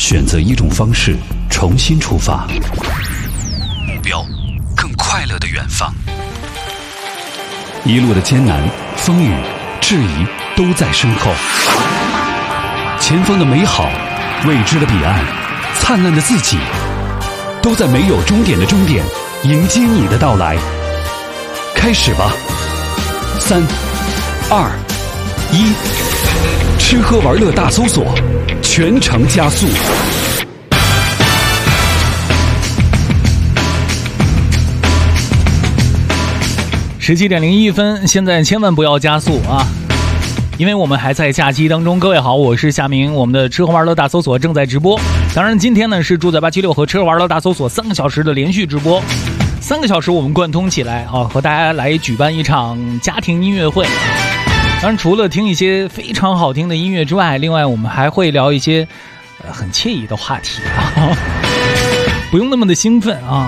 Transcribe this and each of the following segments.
选择一种方式重新出发，目标更快乐的远方。一路的艰难、风雨、质疑都在身后，前方的美好、未知的彼岸、灿烂的自己，都在没有终点的终点迎接你的到来。开始吧，3、2、1，吃喝玩乐大搜索，全程加速。 17:01，现在千万不要加速啊！因为我们还在假期当中。各位好，我是夏明，我们的吃喝玩乐大搜索正在直播。当然今天呢是住在876和吃喝玩乐大搜索3个小时的连续直播，3个小时我们贯通起来啊，和大家来举办一场家庭音乐会。当然除了听一些非常好听的音乐之外，另外我们还会聊一些很惬意的话题啊，不用那么的兴奋啊。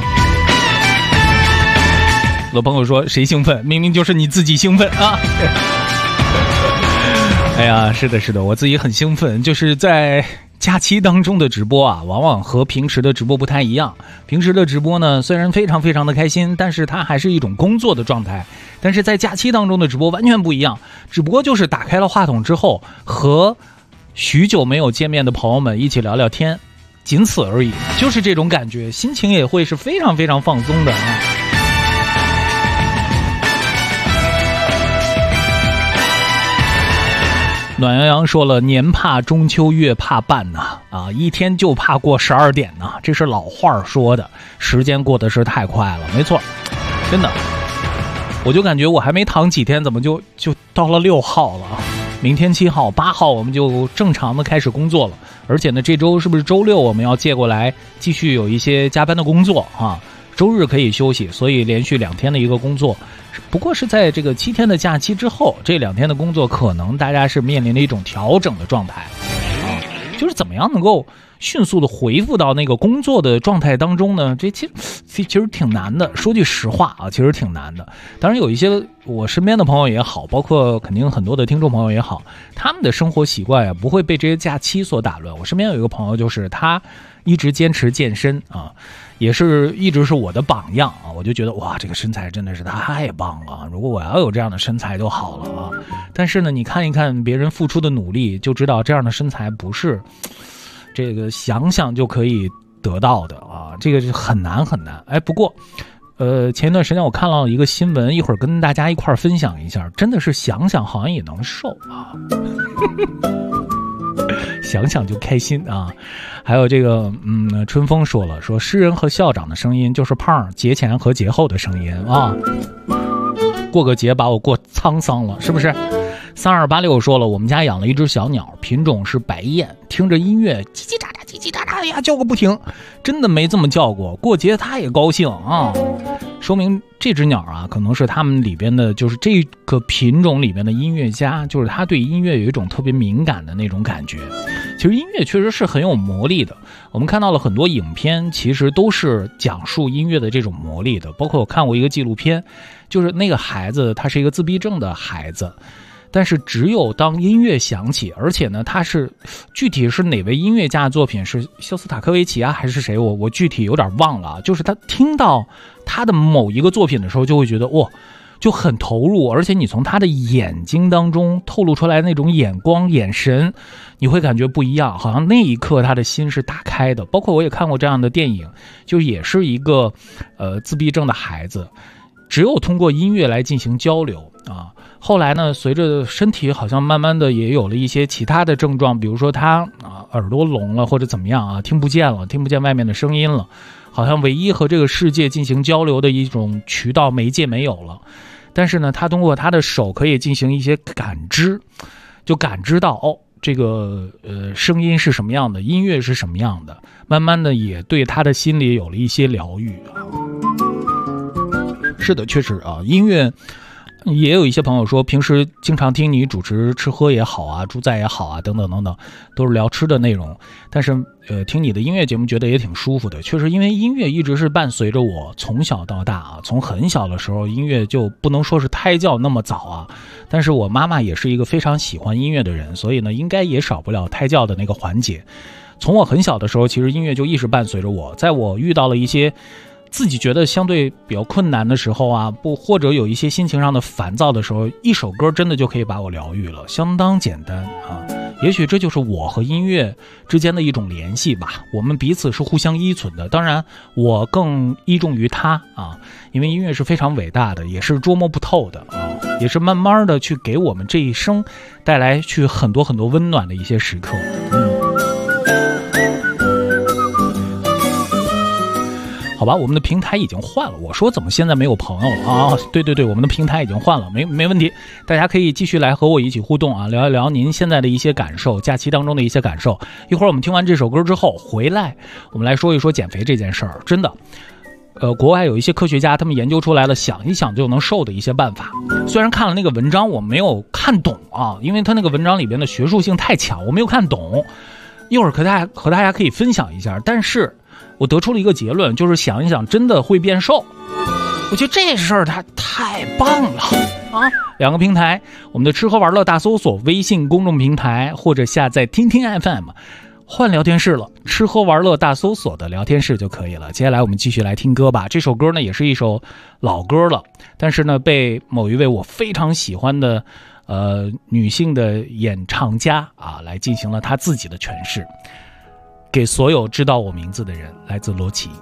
我的朋友说谁兴奋？明明就是你自己兴奋啊！哎呀，是的，我自己很兴奋。就是在假期当中的直播啊，往往和平时的直播不太一样。平时的直播呢，虽然非常非常的开心，但是它还是一种工作的状态。但是在假期当中的直播完全不一样，只不过就是打开了话筒之后，和许久没有见面的朋友们一起聊聊天，仅此而已。就是这种感觉，心情也会是非常非常放松的啊。暖洋洋说了，年怕中秋月怕半呐，一天就怕过12点呐，这是老话说的，时间过得是太快了，没错，真的，我就感觉我还没躺几天，怎么就到了6号了，明天7号、8号我们就正常的开始工作了，而且呢，这周是不是周6我们要借过来继续有一些加班的工作啊？周日可以休息，所以连续2天的一个工作，不过是在这个7天的假期之后，这2天的工作可能大家是面临的一种调整的状态啊，就是怎么样能够迅速的回复到那个工作的状态当中呢？这其实挺难的，说句实话啊，其实挺难的。当然有一些我身边的朋友也好，包括肯定很多的听众朋友也好，他们的生活习惯不会被这些假期所打乱。我身边有一个朋友，就是他一直坚持健身啊，也是一直是我的榜样啊，我就觉得哇，这个身材真的是太棒了，如果我要有这样的身材就好了啊。但是呢，你看一看别人付出的努力，就知道这样的身材不是这个想想就可以得到的啊，这个是很难很难。哎，不过前一段时间我看到一个新闻，一会儿跟大家一块儿分享一下，真的是想想好像也能瘦啊。想想就开心啊！还有这个，春风说了，说诗人和校长的声音就是胖节前和节后的声音啊。过个节把我过沧桑了，是不是？3286说了，我们家养了一只小鸟，品种是白燕，听着音乐叽叽喳喳叽叽喳喳呀叫个不停，真的没这么叫过。过节它也高兴啊，说明这只鸟啊，可能是他们里边的，就是这个品种里边的音乐家，就是他对音乐有一种特别敏感的那种感觉。其实音乐确实是很有魔力的，我们看到了很多影片，其实都是讲述音乐的这种魔力的。包括我看过一个纪录片，就是那个孩子他是一个自闭症的孩子，但是只有当音乐响起，而且呢，他是具体是哪位音乐家的作品，是肖斯塔科维奇啊还是谁，我具体有点忘了啊。就是他听到他的某一个作品的时候，就会觉得哇，就很投入，而且你从他的眼睛当中透露出来那种眼光眼神，你会感觉不一样，好像那一刻他的心是打开的。包括我也看过这样的电影，就也是一个自闭症的孩子，只有通过音乐来进行交流啊。后来呢，随着身体好像慢慢的也有了一些其他的症状，比如说他耳朵聋了或者怎么样啊，听不见外面的声音了，好像唯一和这个世界进行交流的一种渠道媒介没有了。但是呢，他通过他的手可以进行一些感知，就感知到这个声音是什么样的，音乐是什么样的，慢慢的也对他的心里有了一些疗愈啊。是的，确实啊，音乐也有一些朋友说，平时经常听你主持吃喝也好啊，住在也好啊，等等等等，都是聊吃的内容。但是听你的音乐节目觉得也挺舒服的。确实，因为音乐一直是伴随着我从小到大啊，从很小的时候，音乐就不能说是胎教那么早啊，但是我妈妈也是一个非常喜欢音乐的人，所以呢，应该也少不了胎教的那个环节。从我很小的时候，其实音乐就一直伴随着我，在我遇到了一些自己觉得相对比较困难的时候啊，或者有一些心情上的烦躁的时候，一首歌真的就可以把我疗愈了，相当简单啊。也许这就是我和音乐之间的一种联系吧，我们彼此是互相依存的。当然，我更依重于他啊，因为音乐是非常伟大的，也是捉摸不透的啊，也是慢慢的去给我们这一生带来去很多很多温暖的一些时刻。好吧，我们的平台已经换了。我说怎么现在没有朋友了啊？对，我们的平台已经换了，没问题。大家可以继续来和我一起互动啊，聊一聊您现在的一些感受，假期当中的一些感受。一会儿我们听完这首歌之后回来，我们来说一说减肥这件事儿。真的，国外有一些科学家他们研究出来了，想一想就能瘦的一些办法。虽然看了那个文章我没有看懂啊，因为他那个文章里边的学术性太强，我没有看懂。一会儿和大家可以分享一下，但是我得出了一个结论，就是想一想真的会变瘦。我觉得这事儿它太棒了啊！两个平台，我们的吃喝玩乐大搜索微信公众平台，或者下载听听 FM， 换聊天室了，吃喝玩乐大搜索的聊天室就可以了。接下来我们继续来听歌吧。这首歌呢也是一首老歌了，但是呢被某一位我非常喜欢的女性的演唱家啊来进行了她自己的诠释。给所有知道我名字的人，来自罗琦。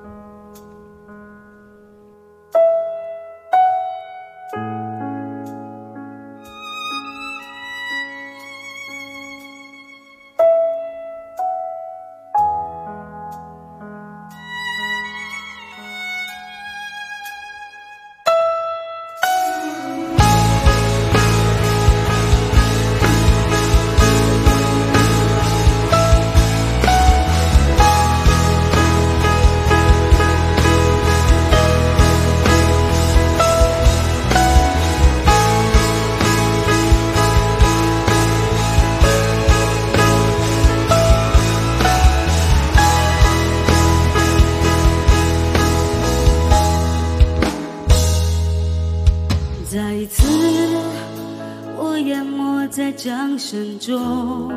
再一次我淹没在掌声中，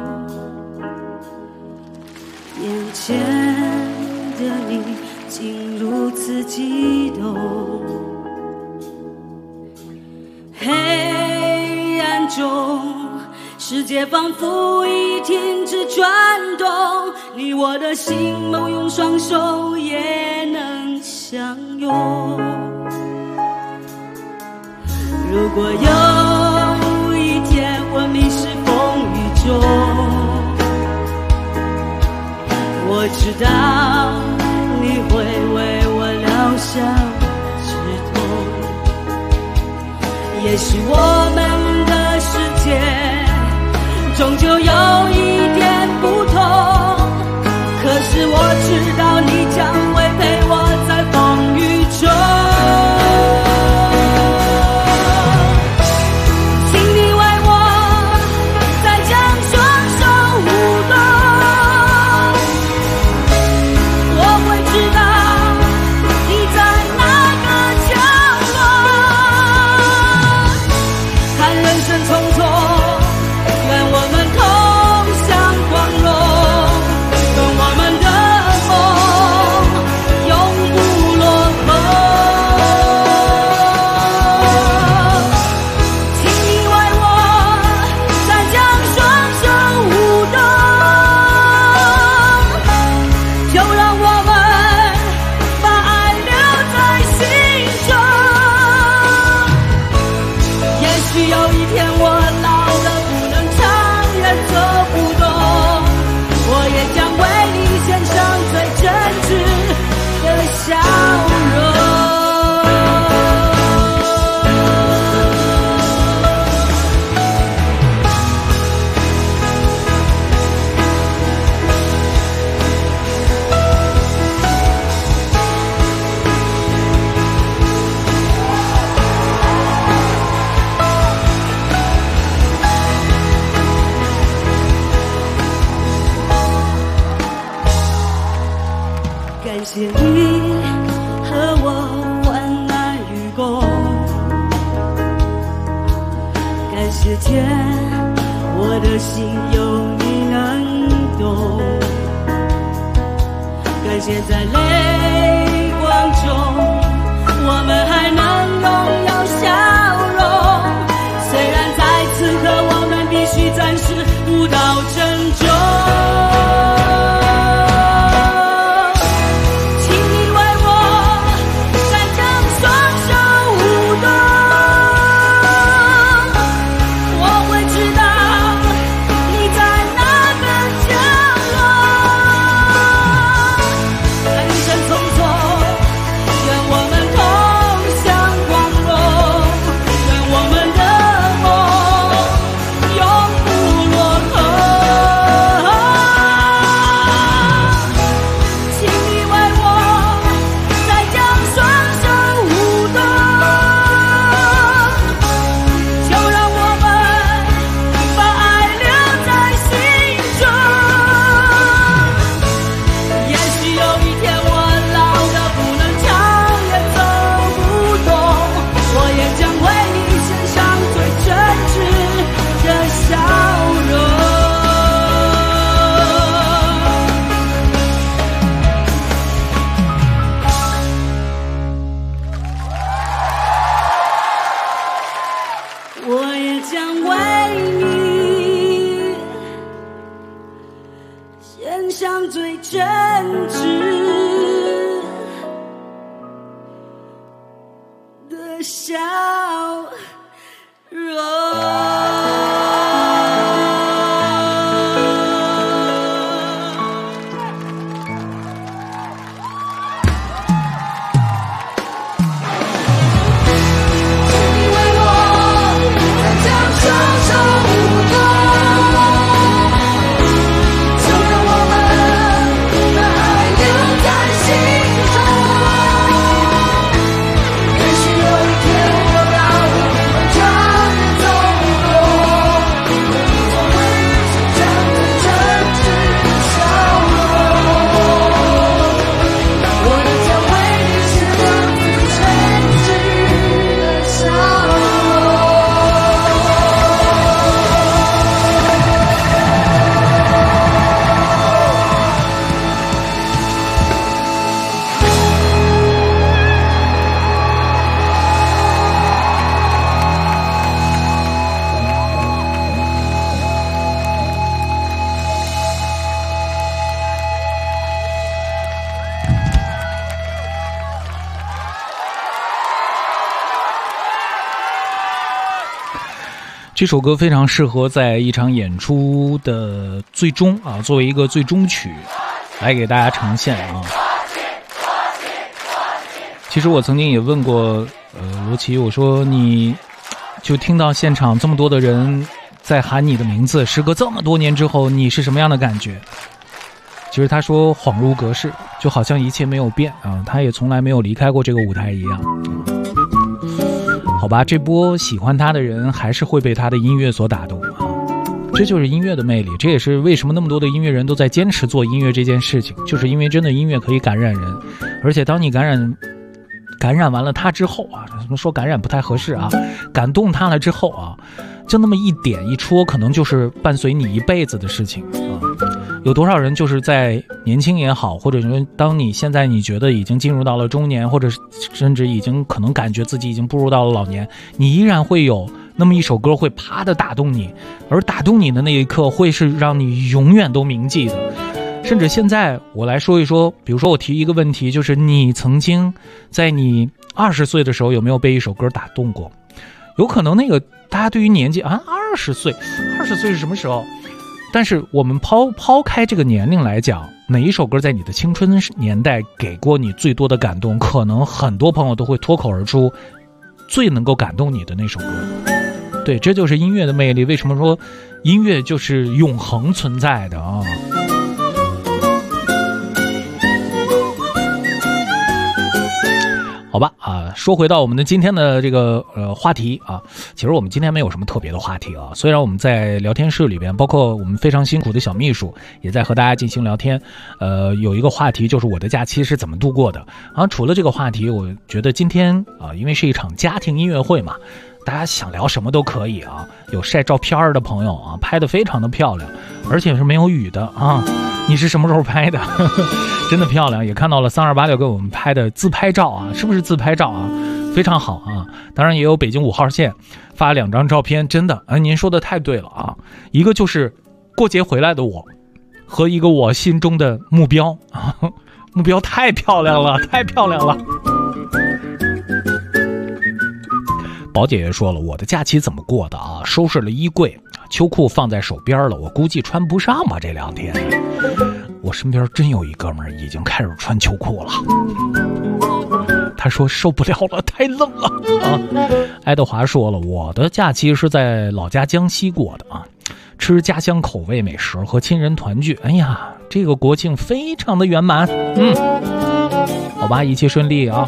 眼前的你竟如此激动，黑暗中世界仿佛已停止转动，你我的心某用双手也能相拥。如果有一天我迷失风雨中，我知道你会为我疗伤止痛。也许我们的世界终究有一点不同，可是我知道你将会陪我在风雨中。看感谢你和我患难与共，感谢天，我的心有你能懂，感谢在泪光中我们还能拥有笑容，虽然在此刻我们必须暂时不到珍重。我也将为你献上最真挚的笑容。 这首歌非常适合在一场演出的最终啊，作为一个最终曲来给大家呈现啊。其实我曾经也问过罗琦，我说你就听到现场这么多的人在喊你的名字，时隔这么多年之后，你是什么样的感觉？其实他说恍如隔世，就好像一切没有变啊，他也从来没有离开过这个舞台一样。好吧，这波喜欢他的人还是会被他的音乐所打动啊，这就是音乐的魅力，这也是为什么那么多的音乐人都在坚持做音乐这件事情，就是因为真的音乐可以感染人，而且当你感染完了他之后啊，怎么说感染不太合适啊，感动他了之后啊，就那么一点一戳，可能就是伴随你一辈子的事情啊。有多少人就是在年轻也好，或者说当你现在你觉得已经进入到了中年，或者甚至已经可能感觉自己已经步入到了老年，你依然会有那么一首歌会啪的打动你，而打动你的那一刻会是让你永远都铭记的。甚至现在我来说一说，比如说我提一个问题，就是你曾经在你20岁的时候有没有被一首歌打动过？有可能那个大家对于年纪啊，20岁是什么时候？但是我们抛开这个年龄来讲，哪一首歌在你的青春年代给过你最多的感动？可能很多朋友都会脱口而出最能够感动你的那首歌。对，这就是音乐的魅力。为什么说音乐就是永恒存在的啊？好吧啊， 说回到我们的今天的这个话题啊，其实我们今天没有什么特别的话题啊。虽然我们在聊天室里边，包括我们非常辛苦的小秘书也在和大家进行聊天，有一个话题就是我的假期是怎么度过的啊。除了这个话题，我觉得今天啊，因为是一场家庭音乐会嘛，大家想聊什么都可以啊。有晒照片的朋友啊，拍得非常的漂亮，而且是没有雨的啊。你是什么时候拍的？真的漂亮，也看到了3286给我们拍的自拍照啊，是不是自拍照啊？非常好啊。当然也有北京5号线发2张照片，真的您说的太对了啊。一个就是过节回来的我，和一个我心中的目标啊，目标太漂亮了，太漂亮了。宝姐也说了，我的假期怎么过的啊？收拾了衣柜，秋裤放在手边了，我估计穿不上吧这2天。我身边真有一哥们儿已经开始穿秋裤了，他说受不了了，太冷了啊。爱德华说了，我的假期是在老家江西过的啊，吃家乡口味美食和亲人团聚。哎呀，这个国庆非常的圆满。好吧，一切顺利啊。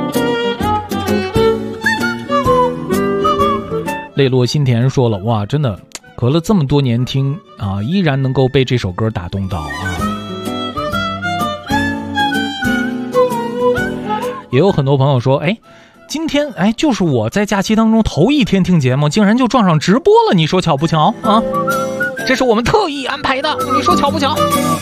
泪落心田说了，哇，真的隔了这么多年听啊，依然能够被这首歌打动到啊。也有很多朋友说，今天就是我在假期当中头一天听节目，竟然就撞上直播了，你说巧不巧啊？这是我们特意安排的，你说巧不巧？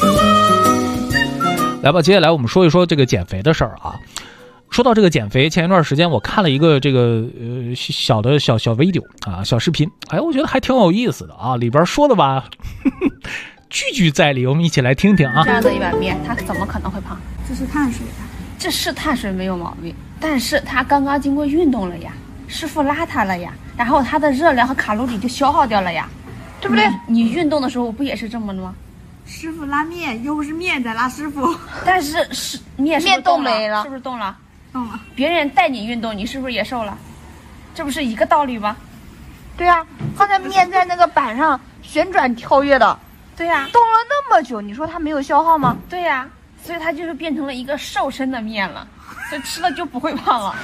来吧，接下来我们说一说这个减肥的事儿啊。说到这个减肥，前一段时间我看了一个这个小 video 啊，小视频，我觉得还挺有意思的啊，里边说的吧句句在理，我们一起来听听啊。 这样的一碗面，它怎么可能会胖？ 这是碳水啊， 这是碳水没有毛病，但是它刚刚经过运动了呀，师傅拉它了呀，然后它的热量和卡路里就消耗掉了呀，对不对？你运动的时候不也是这么的吗？ 师傅拉面，又不是面在拉师傅。 但是面是不是动没了？是不是动了？ 动了。 别人带你运动，你是不是也瘦了？这不是一个道理吗？ 对啊，刚才面在那个板上旋转跳跃的， 对呀， 动了那么久，你说它没有消耗吗？ 对呀，所以它就是变成了一个瘦身的面了，所以吃了就不会胖了。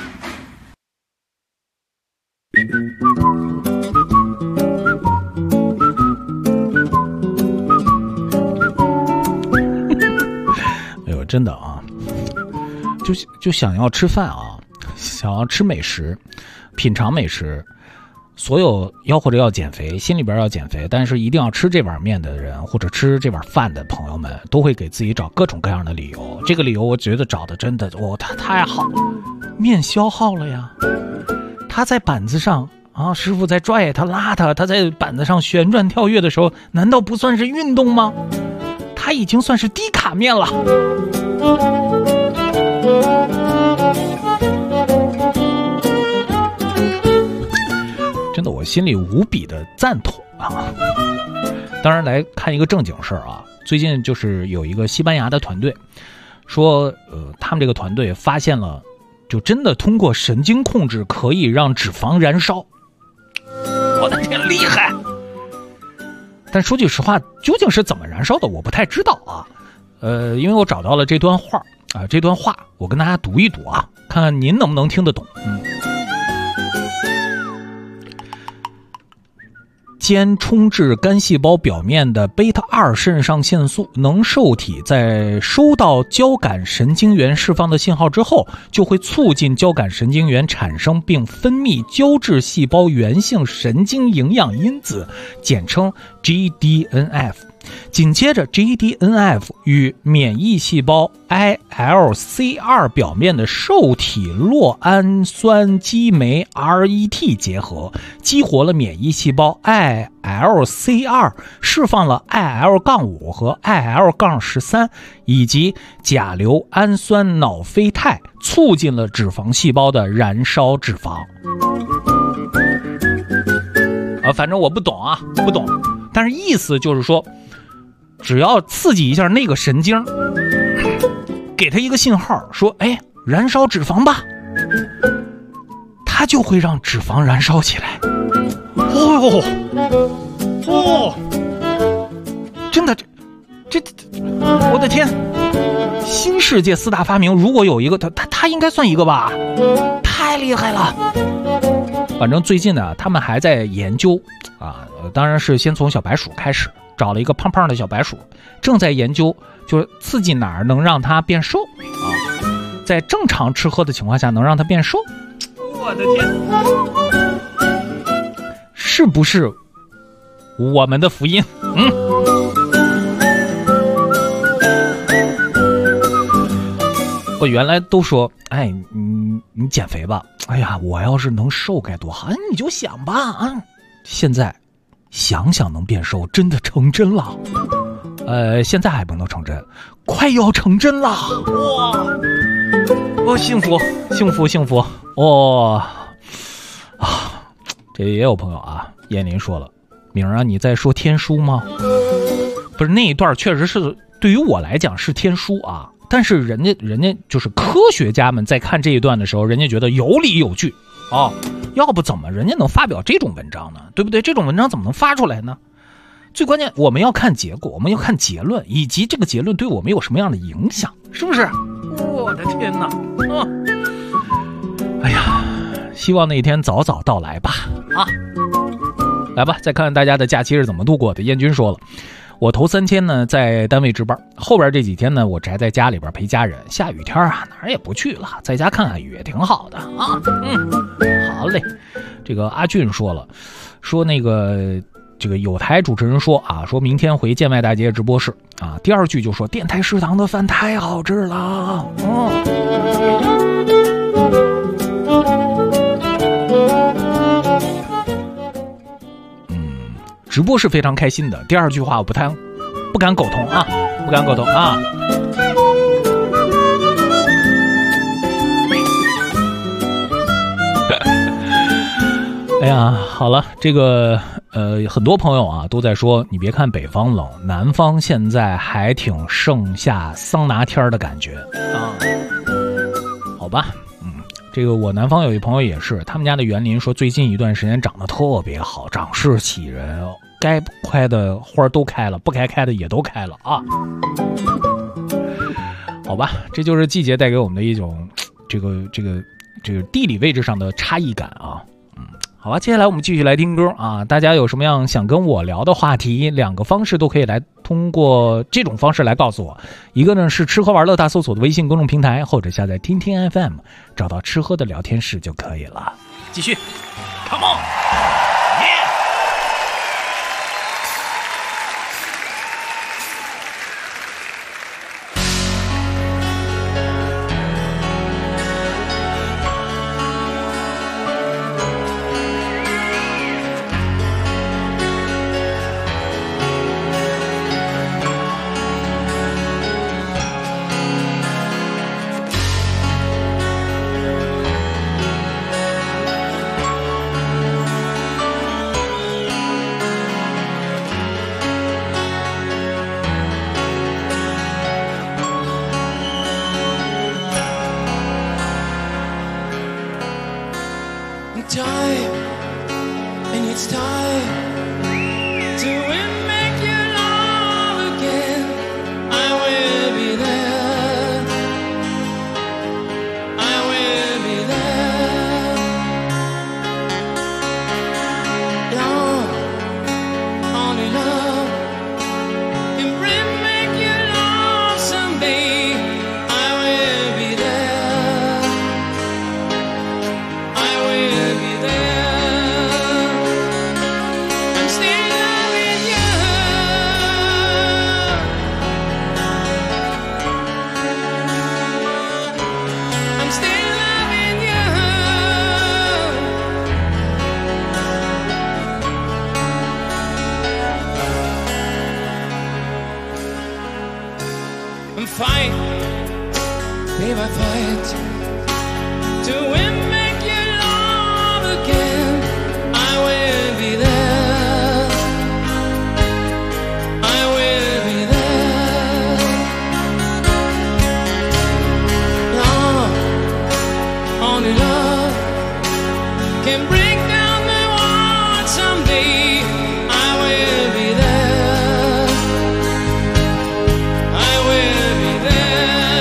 哎呦，真的啊，就想要吃饭啊，想要吃美食，品尝美食。所有或者要减肥，心里边要减肥，但是一定要吃这碗面的人，或者吃这碗饭的朋友们，都会给自己找各种各样的理由。这个理由我觉得找的真的他太好了。面消耗了呀，他在板子上啊，师傅在拽他拉他在板子上旋转跳跃的时候，难道不算是运动吗？他已经算是低卡面了。真的，我心里无比的赞同啊！当然，来看一个正经事儿啊。最近就是有一个西班牙的团队说，他们这个团队发现了，就真的通过神经控制可以让脂肪燃烧。我的天，厉害！但说句实话，究竟是怎么燃烧的，我不太知道啊。因为我找到了这段话啊，这段话我跟大家读一读啊，看看您能不能听得懂。间充至肝细胞表面的贝塔2肾上腺素能受体在收到交感神经元释放的信号之后，就会促进交感神经元产生并分泌胶质细胞源性神经营养因子，简称 GDNF。紧接着 GDNF 与免疫细胞 ILC2 表面的受体酪氨酸激酶 RET 结合，激活了免疫细胞 ILC2， 释放了 IL-5 和 IL-13 以及甲硫氨酸脑啡肽，促进了脂肪细胞的燃烧脂肪。反正我不懂啊，不懂，但是意思就是说，只要刺激一下那个神经，给他一个信号说燃烧脂肪吧，它就会让脂肪燃烧起来。真的，这我的天， 新世界4大发明，如果有一个他应该算一个吧，太厉害了。反正最近呢，他们还在研究啊，当然是先从小白鼠开始，找了一个胖胖的小白鼠，正在研究就是刺激哪儿能让它变瘦啊，在正常吃喝的情况下能让它变瘦。我的天，是不是我们的福音？我原来都说，哎，你减肥吧，哎呀，我要是能瘦该多好，你就想吧啊！现在想想能变瘦，真的成真了。现在还不能成真，快要成真了，哇！哦，幸福，幸福，幸福，哦啊！这也有朋友啊，燕林说了，明儿啊，你在说天书吗？不是，那一段确实是对于我来讲是天书啊。但是人家就是科学家们在看这一段的时候，人家觉得有理有据啊，要不怎么人家能发表这种文章呢？对不对？这种文章怎么能发出来呢？最关键我们要看结果，我们要看结论，以及这个结论对我们有什么样的影响，是不是？我的天哪！哎呀，希望那一天早早到来吧！啊，来吧，再看看大家的假期是怎么度过的。燕军说了，我头3天呢在单位值班，后边这几天呢我宅在家里边陪家人。下雨天啊，哪儿也不去了，在家看看雨也挺好的啊。好嘞。这个阿俊说了，说那个这个有台主持人说啊，说明天回建外大街直播室啊。第2句就说电台食堂的饭太好吃了。直播是非常开心的。第2句话我不敢苟同啊，不敢苟同啊。哎呀，好了，这个很多朋友啊都在说，你别看北方冷，南方现在还挺盛夏桑拿天的感觉啊。好吧，这个我南方有一朋友也是，他们家的园林说最近一段时间长得特别好，长势喜人，该开的花都开了，不该开的也都开了啊。好吧，这就是季节带给我们的一种这个地理位置上的差异感啊。好吧，接下来我们继续来听歌啊！大家有什么样想跟我聊的话题，2个方式都可以来通过这种方式来告诉我。一个呢是吃喝玩乐大搜索的微信公众平台，或者下载听听 FM， 找到吃喝的聊天室就可以了。继续 ，Come on， yeah！ Fight, babe, I fight to make you love again. I will be there. I will be there. Love, only love can break down the world someday. I will be there. I will be there.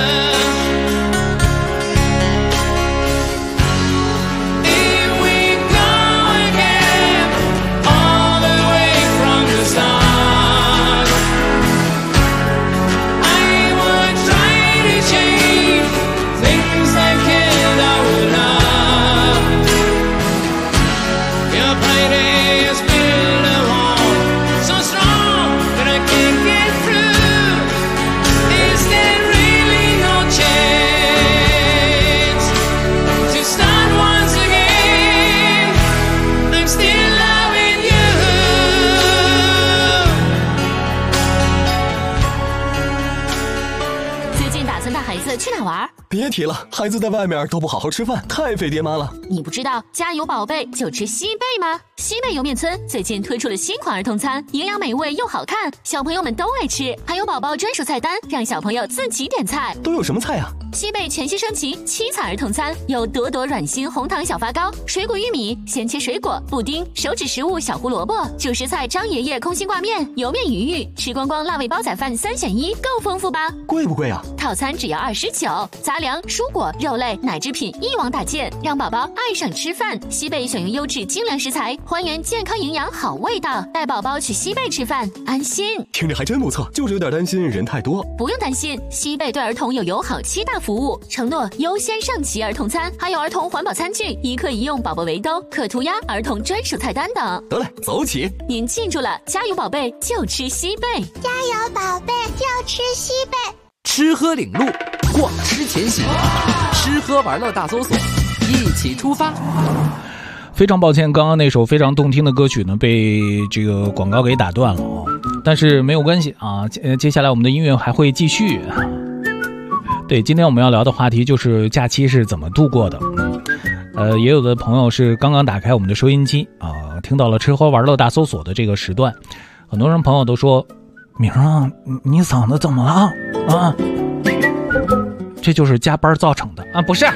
能带孩子去哪玩？ 别提了，孩子在外面都不好好吃饭，太费爹妈了。 你不知道家有宝贝就吃西贝吗？西贝莜面村最近推出了新款儿童餐，营养美味又好看，小朋友们都爱吃，还有宝宝专属菜单，让小朋友自己点菜。 都有什么菜啊？ 西贝全新升级7彩儿童餐，有朵朵软心红糖小发糕、水果玉米、鲜切水果、布丁、手指食物小胡萝卜、主食菜张爷爷空心挂面、油面鱼玉、吃光光辣味煲仔饭3选1，够丰富吧？ 贵不贵啊？ 套餐只要29，杂粮、蔬果、肉类、奶制品一网打尽，让宝宝爱上吃饭。西贝选用优质精良食材，还原健康营养好味道，带宝宝去西贝吃饭，安心。 听着还真不错，就是有点担心人太多。 不用担心，西贝对儿童有友好7大服务，承诺优先上齐儿童餐，还有儿童环保餐具、一客一用宝宝围兜、可涂鸦儿童专属菜单等。 得嘞，走起！ 您记住了，加油宝贝就吃西贝， 加油宝贝就吃西贝。 吃喝领路，逛吃前行，吃喝玩乐大搜索，一起出发。 非常抱歉，刚刚那首非常动听的歌曲呢，被这个广告给打断了哦。但是没有关系啊，接下来我们的音乐还会继续。对，今天我们要聊的话题就是假期是怎么度过的。也有的朋友是刚刚打开我们的收音机啊，听到了吃喝玩乐大搜索的这个时段，很多人朋友都说：“明啊，你嗓子怎么了啊？”这就是加班造成的啊，不是。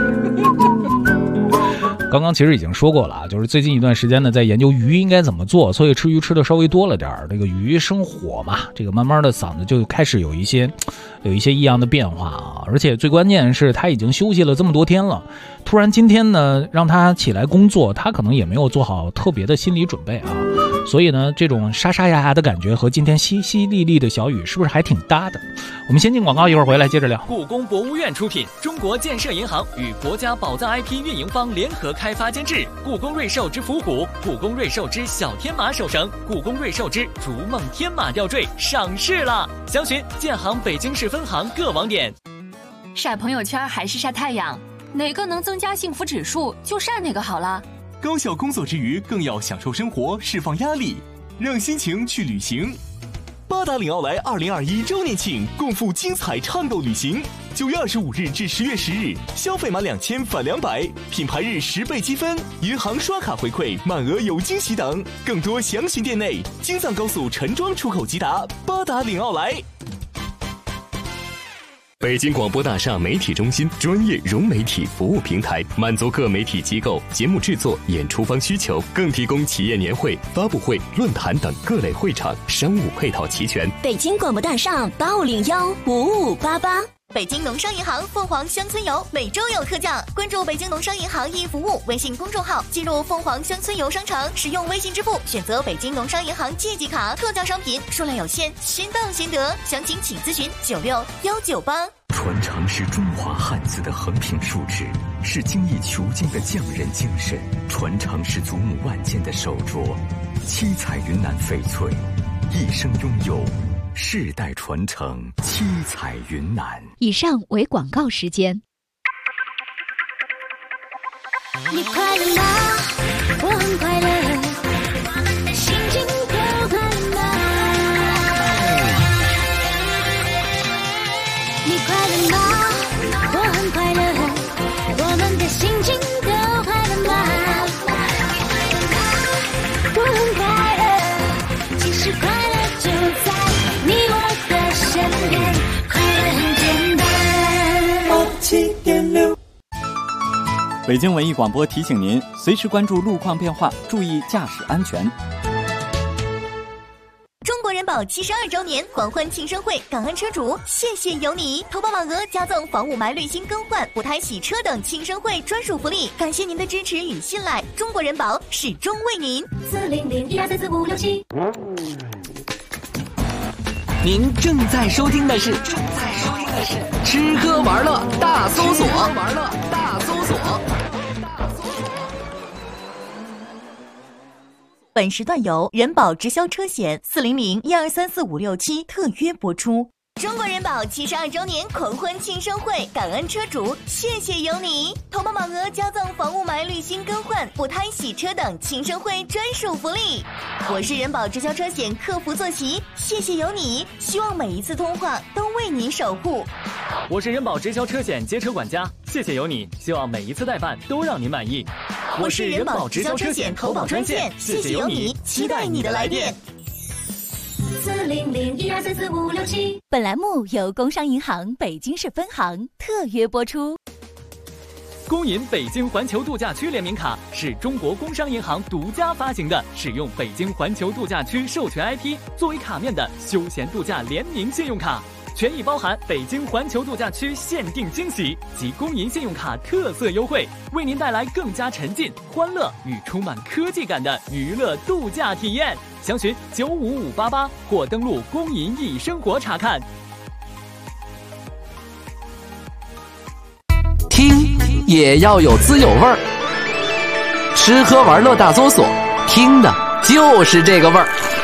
刚刚其实已经说过了啊，就是最近一段时间呢，在研究鱼应该怎么做，所以吃鱼吃的稍微多了点儿。这个鱼生火嘛，这个慢慢的嗓子就开始有一些异样的变化啊。而且最关键是他已经休息了这么多天了，突然今天呢让他起来工作，他可能也没有做好特别的心理准备啊。所以呢，这种沙沙哑哑的感觉和今天淅淅沥沥的小雨是不是还挺搭的？我们先进广告，一会儿回来接着聊。 故宫博物院出品，中国建设银行与国家宝藏 IP 运营方联合开发监制，故宫瑞兽之伏虎、故宫瑞兽之小天马手绳、故宫瑞兽之逐梦天马吊坠上市了，详询建行北京市分行各网点。 晒朋友圈还是晒太阳，哪个能增加幸福指数就晒哪个好了。 高效工作之余，更要享受生活，释放压力，让心情去旅行。八达岭奥莱2021周年庆，共赴精彩畅购旅行。9月25日至10月10日，消费满2000返200，品牌日10倍积分，银行刷卡回馈，满额有惊喜等。更多详询店内。京藏高速陈庄出口直达八达岭奥莱。 北京广播大厦媒体中心专业融媒体服务平台，满足各媒体机构节目制作、演出方需求，更提供企业年会、发布会、论坛等各类会场，商务配套齐全。 北京广播大厦8515588。 北京农商银行凤凰乡村游每周有特价，关注北京农商银行一服务微信公众号，进入凤凰乡村游商城，使用微信支付，选择北京农商银行借记卡，特价商品数量有限，先到先得，详情请咨询96198。 传承是中华汉字的横平竖直，是精益求精的匠人精神；传承是祖母万千的手镯，七彩云南翡翠，一生拥有，世代传承，七彩云南。 以上为广告时间。 你快乐吗？我很快乐，心情都快乐吗？你快乐吗？我很快乐，我们的心情都快乐吗？我很快乐，其实快乐就在你我的身边，快乐很简单。87.6。 北京文艺广播提醒您，随时关注路况变化，注意驾驶安全。 中国人保72周年狂欢庆生会，感恩车主，谢谢有你！投保满额加赠房雾霾滤芯更换、补胎洗车等庆生会专属福利，感谢您的支持与信赖，中国人保始终为您。40012344567。 您正在收听的是吃喝玩乐大搜索。 本时段由人保直销车险40012344567特约播出。 中国人保72周年狂欢庆生会，感恩车主，谢谢有你！投保满额加赠房雾霾滤芯更换、补胎洗车等庆生会专属福利。我是人保直销车险客服坐骑，谢谢有你！希望每一次通话都为你守护。 我是人保直销车险街车管家，谢谢有你！希望每一次代办都让您满意。 我是人保直销车险投保专线，谢谢有你！期待你的来电。 400-1234-4567。本栏目由工商银行北京市分行特约播出。 工银北京环球度假区联名卡是中国工商银行独家发行的，使用北京环球度假区授权 IP 作为卡面的休闲度假联名信用卡，权益包含北京环球度假区限定惊喜及工银信用卡特色优惠，为您带来更加沉浸、欢乐与充满科技感的娱乐度假体验。详询95588或登录工银易生活查看。 听也要有滋有味儿，吃喝玩乐大搜索，听的就是这个味儿。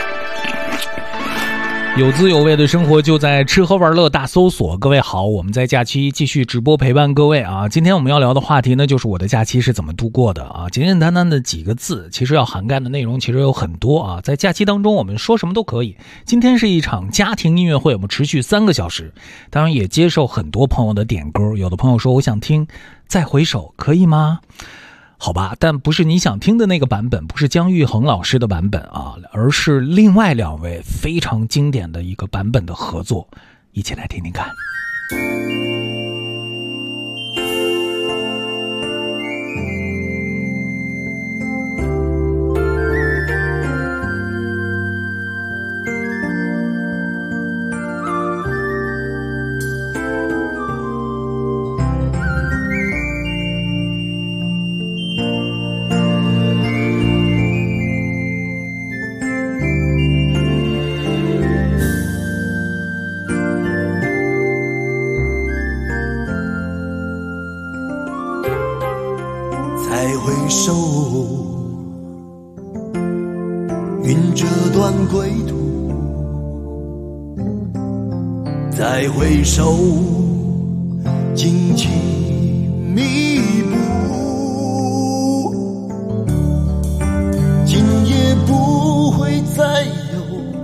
有滋有味的生活就在吃喝玩乐大搜索。各位好，我们在假期继续直播陪伴各位啊。今天我们要聊的话题呢，就是我的假期是怎么度过的啊。简简单单的几个字，其实要涵盖的内容其实有很多啊。在假期当中，我们说什么都可以。今天是一场家庭音乐会，我们持续3个小时，当然也接受很多朋友的点歌。有的朋友说我想听《再回首》，可以吗？好吧，但不是你想听的那个版本，不是姜育恒老师的版本啊，而是另外2位非常经典的一个版本的合作，一起来听听看。 手云这段归途，再回首荆棘密布，今夜不会再有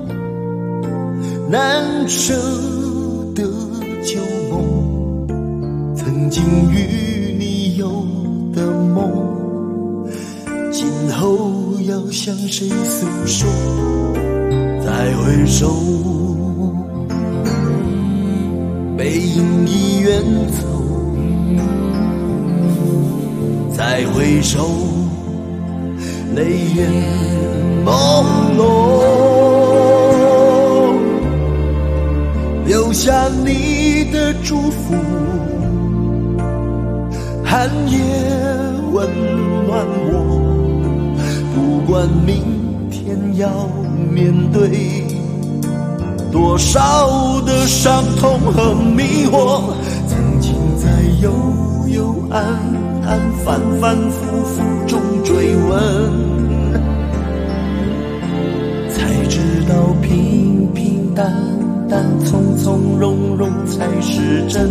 难舍的旧梦，曾经与你有的梦，今后要向谁诉说？再回首，背影已远走。再回首，泪眼朦胧，留下你的祝福，寒夜温暖我。不管明天要面对多少的伤痛和迷惑，曾经在幽幽暗暗反反复复中追问，才知道平平淡淡从从容容才是真。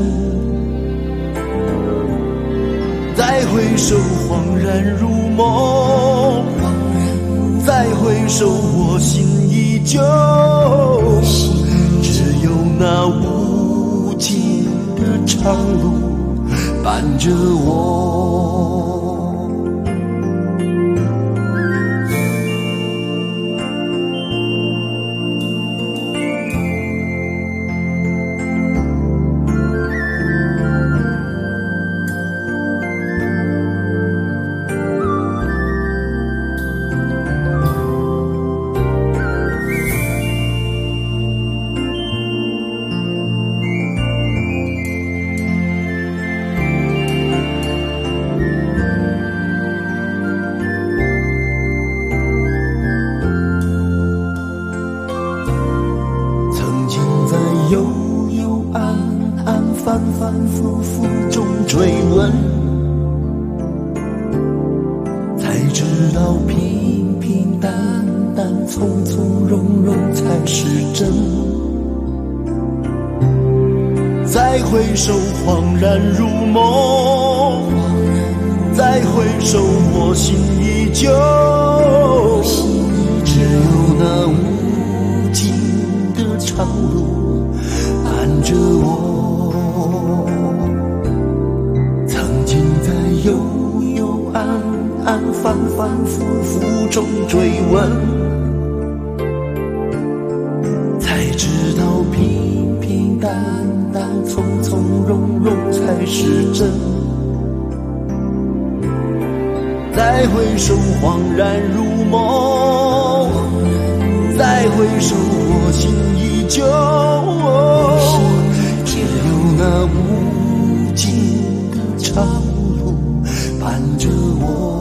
再回首恍然如梦，再回首我心依旧，只有那无尽的长路伴着我。反反复复中追问，才知道平平淡淡从从容容才是真。 再回首恍然如梦，再回首我心依旧，只有那无尽的长路伴着我，曾经在幽幽暗暗反反复复中追问，才知道平平淡淡从从容容才是真，再回首恍然如梦，再回首我心依旧，只有那无尽的长路伴着我。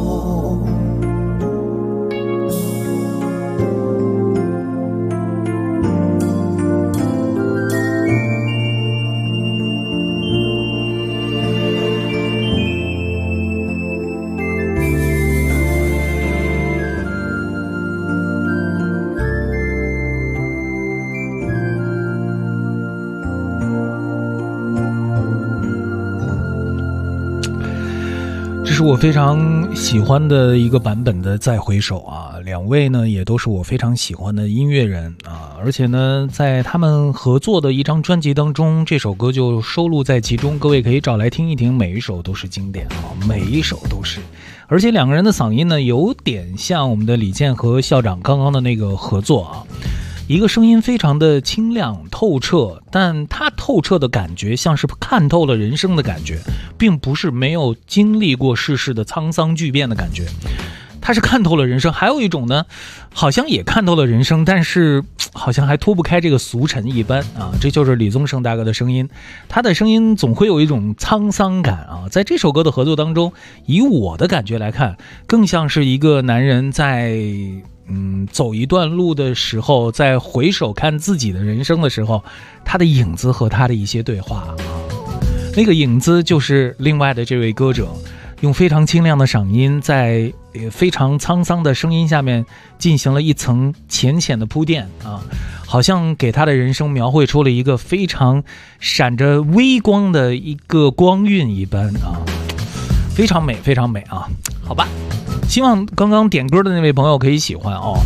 这是我非常喜欢的一个版本的再回首啊，两位呢也都是我非常喜欢的音乐人啊，而且呢在他们合作的一张专辑当中，这首歌就收录在其中，各位可以找来听一听，每一首都是经典啊，每一首都是。而且两个人的嗓音呢有点像我们的李健和校长刚刚的那个合作啊，一个声音非常的清亮透彻，但他透彻的感觉像是看透了人生的感觉，并不是没有经历过世事的沧桑巨变的感觉，他是看透了人生。还有一种呢，好像也看透了人生，但是好像还脱不开这个俗尘一般啊。这就是李宗盛大哥的声音，他的声音总会有一种沧桑感啊。在这首歌的合作当中，以我的感觉来看，更像是一个男人在走一段路的时候，在回首看自己的人生的时候，他的影子和他的一些对话啊。那个影子就是另外的这位歌者，用非常清亮的嗓音，在非常沧桑的声音下面进行了一层浅浅的铺垫啊，好像给他的人生描绘出了一个非常闪着微光的一个光晕一般啊，非常美，非常美啊。好吧，希望刚刚点歌的那位朋友可以喜欢哦。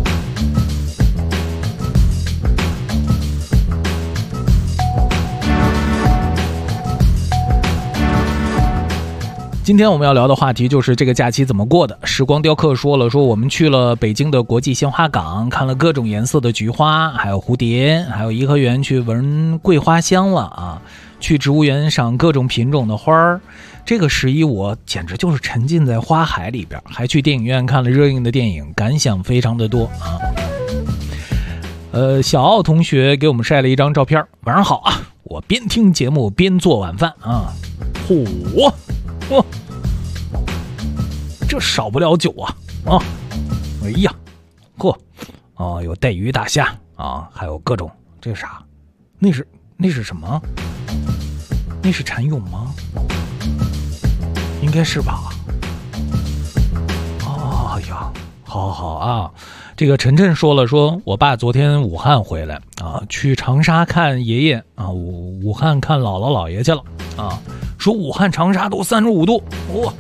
今天我们要聊的话题就是这个假期怎么过的。时光雕刻说了，说我们去了北京的国际鲜花港，看了各种颜色的菊花，还有蝴蝶，还有颐和园去闻桂花香了啊，去植物园赏各种品种的花儿。这个11我简直就是沉浸在花海里边，还去电影院看了热映的电影，感想非常的多啊。小奥同学给我们晒了一张照片，晚上好啊，我边听节目边做晚饭啊。嚯！哇，这少不了酒啊！啊，哎呀，嚯，啊，有带鱼大虾啊，还有各种，这是啥？那是什么？那是蚕蛹吗？应该是吧。哎呀，好好啊！这个晨晨说了，说我爸昨天武汉回来啊，去长沙看爷爷啊，武汉看姥姥姥爷去了啊。说武汉长沙都35度，哇！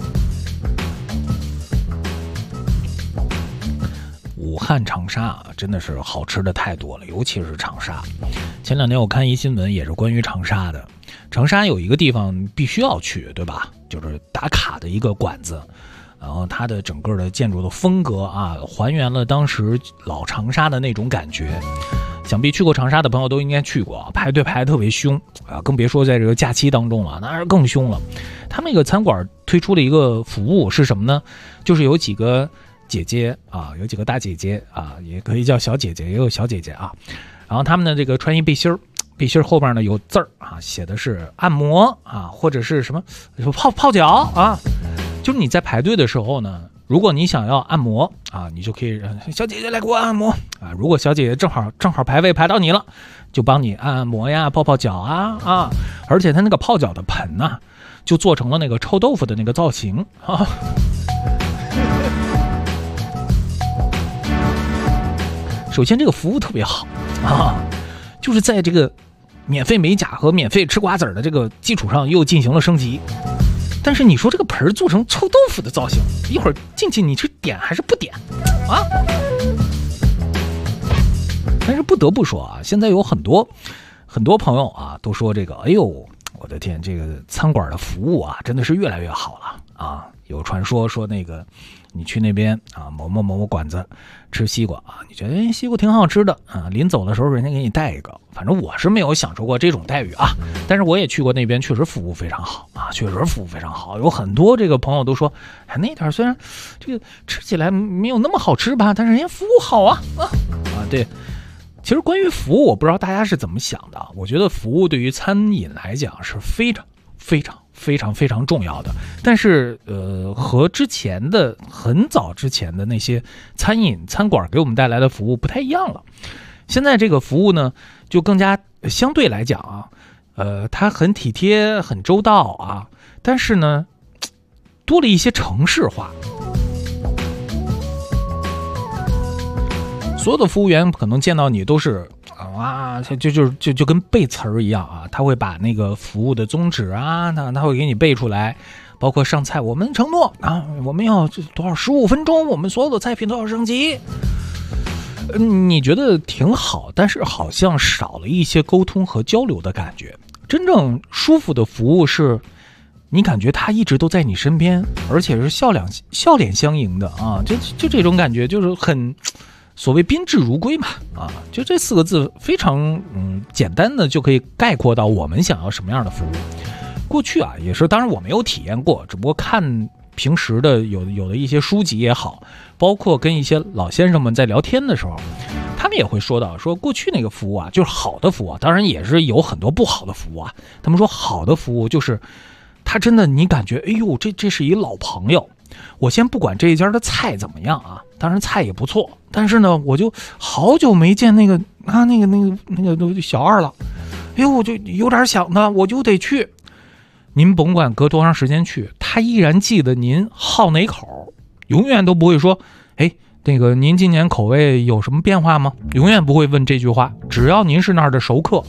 武汉长沙真的是好吃的太多了，尤其是长沙。前两天我看一新闻，也是关于长沙的。长沙有一个地方必须要去，对吧？就是打卡的一个馆子，然后它的整个的建筑的风格啊，还原了当时老长沙的那种感觉。想必去过长沙的朋友都应该去过，排队排得特别凶啊，更别说在这个假期当中了，那是更凶了。他们那个餐馆推出了一个服务是什么呢？就是有几个姐姐啊，有几个大姐姐啊，也可以叫小姐姐，也有小姐姐啊。然后他们的这个穿一背心儿，背心后边呢有字儿啊，写的是按摩啊，或者是什么泡脚啊。就是你在排队的时候呢，如果你想要按摩啊，你就可以让小姐姐来给我按摩啊。如果小姐姐正好排位排到你了，就帮你按摩呀，泡脚啊。而且它那个泡脚的盆呢，就做成了那个臭豆腐的那个造型啊。首先这个服务特别好啊，就是在这个免费美甲和免费吃瓜子儿的这个基础上又进行了升级。但是你说这个盆做成臭豆腐的造型，一会儿进去你是点还是不点啊？但是不得不说啊，现在有很多朋友啊都说这个，哎呦，我的天，这个餐馆的服务啊真的是越来越好了啊！有传说那个你去那边啊某某馆子吃西瓜啊，你觉得西瓜挺好吃的啊，临走的时候人家给你带一个。反正我是没有享受过这种待遇啊，但是我也去过那边，确实服务非常好啊，确实服务非常好。有很多这个朋友都说，哎，那点虽然这个吃起来没有那么好吃吧，但是人家服务好啊。对。其实关于服务，我不知道大家是怎么想的。我觉得服务对于餐饮来讲是非常重要的。但是和之前的很早之前的那些餐馆给我们带来的服务不太一样了。现在这个服务呢，就更加相对来讲啊，它很体贴、很周到啊，但是呢，多了一些程式化。所有的服务员可能见到你都是就跟背词儿一样啊，他会把那个服务的宗旨啊，他会给你背出来，包括上菜，我们承诺啊，我们要多少15分钟，我们所有的菜品都要升级。你觉得挺好，但是好像少了一些沟通和交流的感觉。真正舒服的服务是，你感觉他一直都在你身边，而且是笑脸相迎的啊，就这种感觉，就是很。所谓宾至如归嘛，啊，就这4个字非常简单的就可以概括到我们想要什么样的服务。过去啊也是，当然我没有体验过，只不过看平时的有的一些书籍也好，包括跟一些老先生们在聊天的时候，他们也会说到，说过去那个服务啊，就是好的服务啊，当然也是有很多不好的服务啊。他们说好的服务就是他真的你感觉，哎呦，这是一老朋友。我先不管这一家的菜怎么样啊，当然菜也不错，但是呢，我就好久没见那个小二了，哎呦，我就有点想他，我就得去。您甭管隔多长时间去，他依然记得您好哪口，永远都不会说，哎，那个您今年口味有什么变化吗？永远不会问这句话，只要您是那儿的熟客，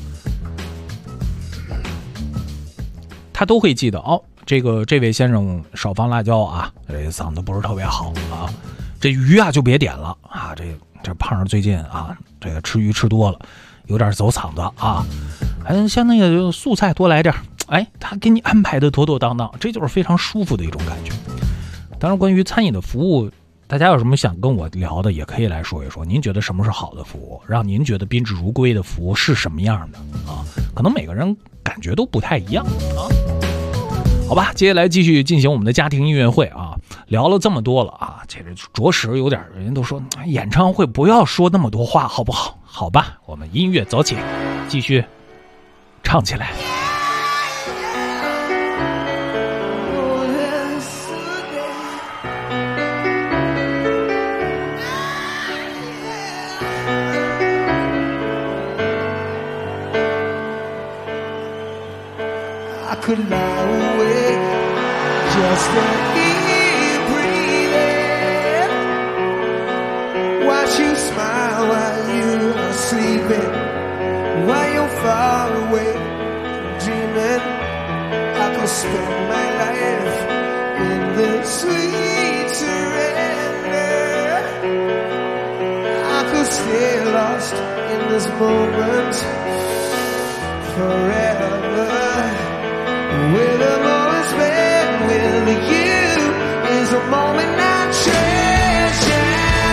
他都会记得哦。这位先生少放辣椒啊，这嗓子不是特别好啊，这鱼啊就别点了啊，这胖儿最近啊，这个吃鱼吃多了，有点走嗓子啊，像那个素菜多来点，哎，他给你安排的妥妥当当，这就是非常舒服的一种感觉。当然，关于餐饮的服务，大家有什么想跟我聊的，也可以来说一说。您觉得什么是好的服务？让您觉得宾至如归的服务是什么样的啊？可能每个人感觉都不太一样啊。好吧，接下来继续进行我们的家庭音乐会啊，聊了这么多了啊，这着实有点，人都说演唱会不要说那么多话，好不好？好吧，我们音乐走起，继续唱起来。 Could lie awake just to keep breathing, watch you smile while you are sleeping, while you're far away dreaming. I could spend my life in the sweet surrender. I could stay lost in this moment forever.With a moment spent with you is a moment I treasure.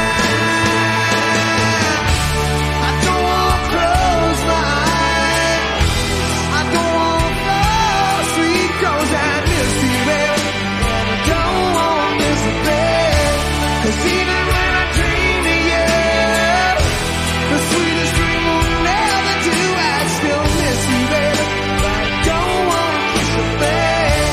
I don't want to close my eyes, I don't want to fall asleep 'cause I miss you, baby, and I don't want to disappear. 'Cause even when I dream of you, the sweetest dream will never do. I still miss you, baby.I don't want to kiss your face.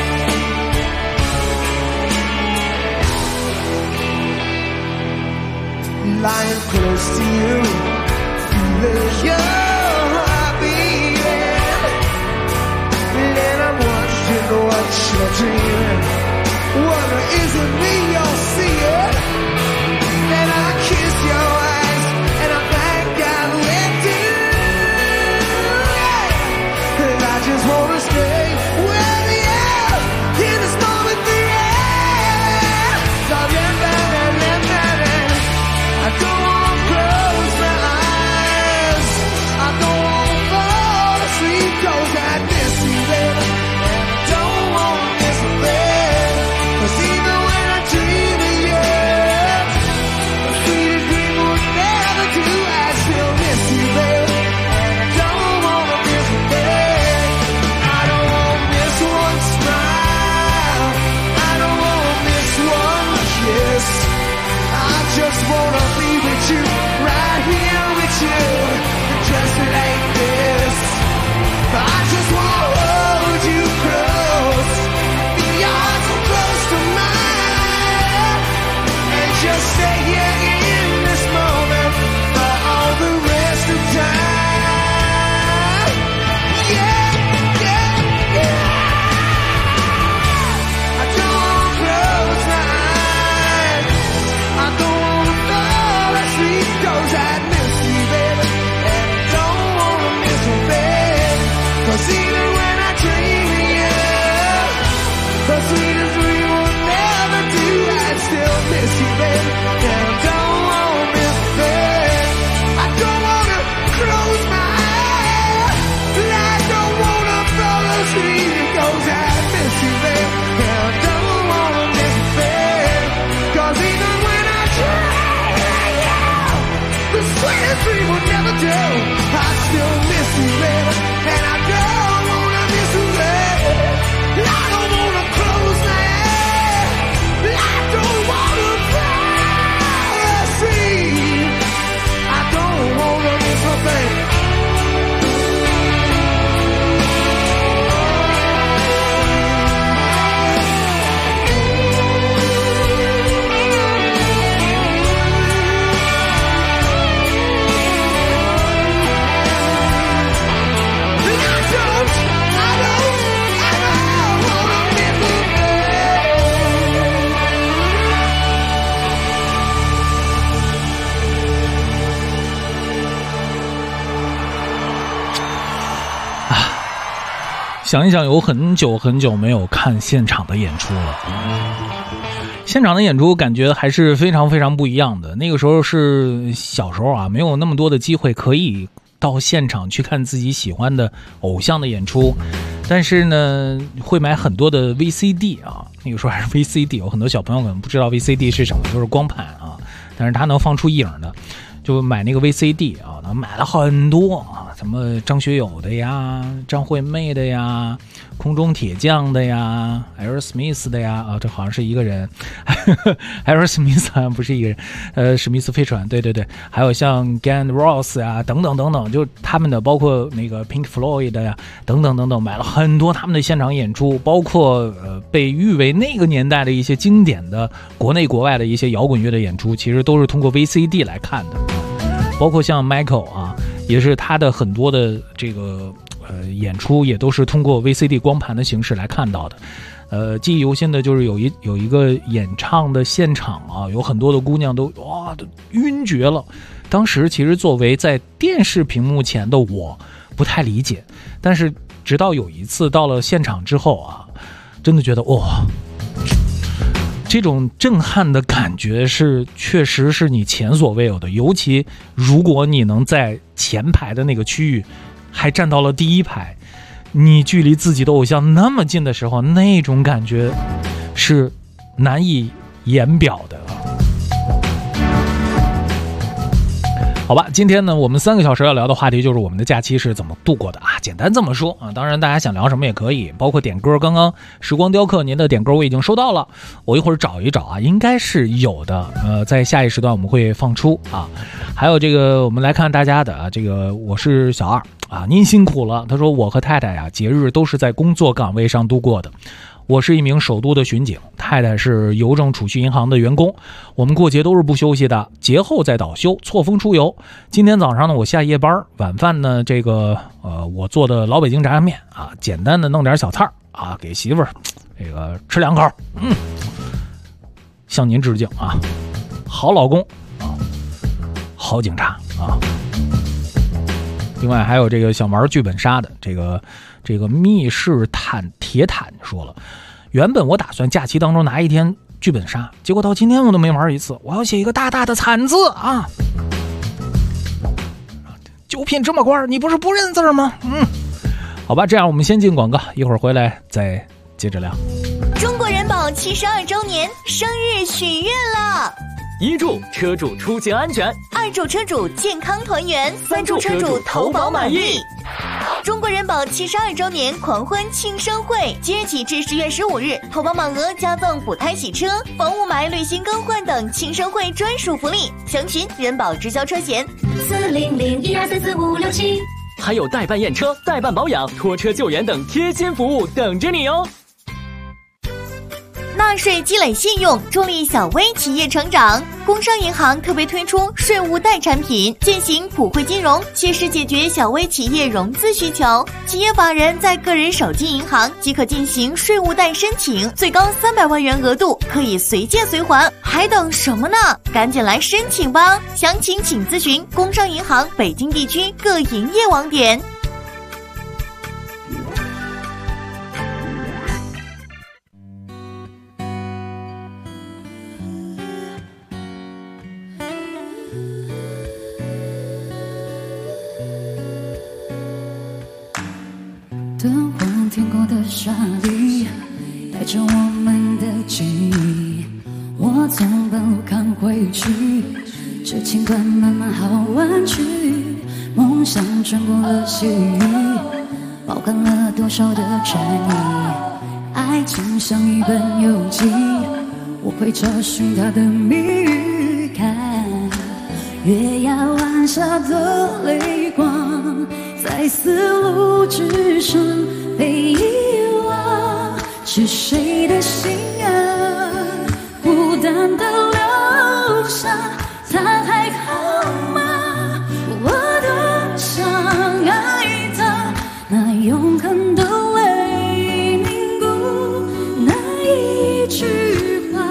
Lying close to you, feeling your heart beating, and I'm wondering what you're dreaming. Wonder is it me you're seeing? And I kiss your eyes, and I thank God with you. 想一想，有很久很久没有看现场的演出了。现场的演出感觉还是非常非常不一样的。那个时候是小时候啊，没有那么多的机会可以到现场去看自己喜欢的偶像的演出，但是呢，会买很多的 VCD 啊。那个时候还是 VCD， 有很多小朋友可能不知道 VCD 是什么，就是光盘啊，但是它能放出影的。就买那个 VCD 啊，然后买了很多啊，什么张学友的呀、张惠妹的呀、空中铁匠的呀、Aerosmith 的呀，啊，这好像是一个人，Aerosmith 好像不是一个人，史密斯飞船，对对对，还有像 Guns N' Roses 啊，等等等等，就他们的，包括那个 Pink Floyd 的呀，等等等等，买了很多他们的现场演出，包括被誉为那个年代的一些经典的国内国外的一些摇滚乐的演出，其实都是通过 VCD 来看的。包括像 Michael 啊，也是他的很多的这个演出也都是通过 VCD 光盘的形式来看到的。记忆犹新的就是有一个演唱的现场啊，有很多的姑娘都晕厥了。当时其实作为在电视屏幕前的我不太理解，但是直到有一次到了现场之后啊，真的觉得哇。这种震撼的感觉确实是你前所未有的，尤其如果你能在前排的那个区域还站到了第一排，你距离自己的偶像那么近的时候，那种感觉是难以言表的。好吧，今天呢，我们3个小时要聊的话题就是我们的假期是怎么度过的啊？简单这么说啊，当然大家想聊什么也可以，包括点歌。刚刚时光雕刻您的点歌我已经收到了，我一会儿找一找啊，应该是有的。在下一时段我们会放出啊。还有这个，我们来看大家的啊，这个我是小二啊，您辛苦了。他说我和太太啊，节日都是在工作岗位上度过的。我是一名首都的巡警，太太是邮政储蓄银行的员工，我们过节都是不休息的，节后再倒休，错峰出游。今天早上呢，我下夜班，晚饭呢，这个我做的老北京炸酱面啊，简单的弄点小菜啊，给媳妇儿这个吃2口，向您致敬啊，好老公啊，好警察啊。另外还有这个想玩剧本杀的这个密室铁坦说了，原本我打算假期当中拿一天剧本杀，结果到今天我都没玩一次，我要写一个大大的惨字啊！9品这么官，你不是不认字吗？好吧，这样我们先进广告，一会儿回来再接着聊。 中国人保72周年生日许愿了。 1祝车主出行安全 ，2祝车主健康团圆，3祝车主投保满意。中国人保72周年狂欢庆生会，即日起至10月15日，投保满额加赠补胎洗车、房雾霾、旅行更换等庆生会专属福利。详询人保直销车险 40012344567， 还有代办验车、代办保养、拖车救援等贴心服务等着你哦。 纳税积累信用，助力小微企业成长。工商银行特别推出税务贷产品，践行普惠金融，切实解决小微企业融资需求。企业法人在个人手机银行即可进行税务贷申请，最高300万元额度，可以随借随还，还等什么呢？赶紧来申请吧！详情请咨询工商银行北京地区各营业网点。 灯光天空的沙砾，带着我们的记忆。我从半路赶回去，这情感慢慢好弯曲。梦想穿过了细雨，包含了多少的禅意。爱情像一本游记，我会找寻它的谜语。看月牙湾下的泪光，在丝路之上被遗忘，是谁的心啊？孤单的留下，他还好吗？我多想爱他，那永恒的泪凝固，那一句话，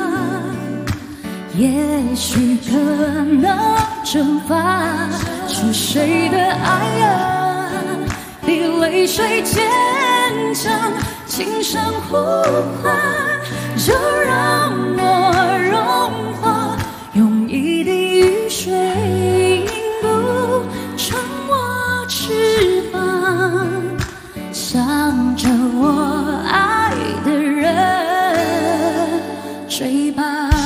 也许可能蒸发出谁的爱啊？比泪水坚强， 轻声呼唤，就让我融化，用一滴雨水凝固成我翅膀，向着我爱的人追吧。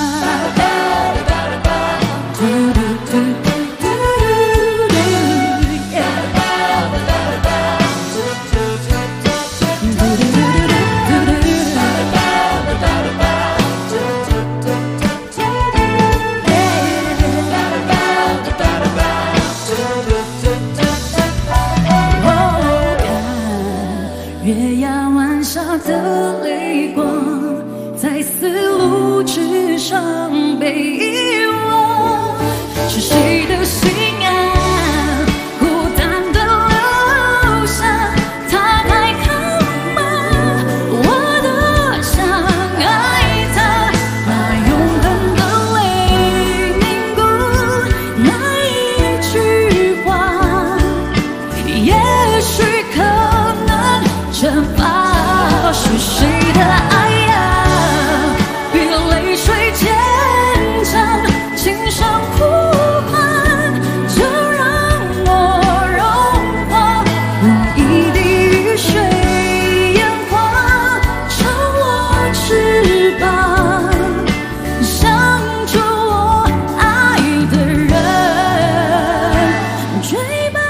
月牙湾下的泪光，在丝路之上被遗忘，是谁的心啊，孤单的留下，他还好吗？我多想爱他，那永恒的泪凝固那一句话，也许可能蒸发，是谁的爱呀，比泪水坚强，轻声呼唤，就让我融化，用一滴雨水眼眶，成我翅膀，向着我爱的人追吧。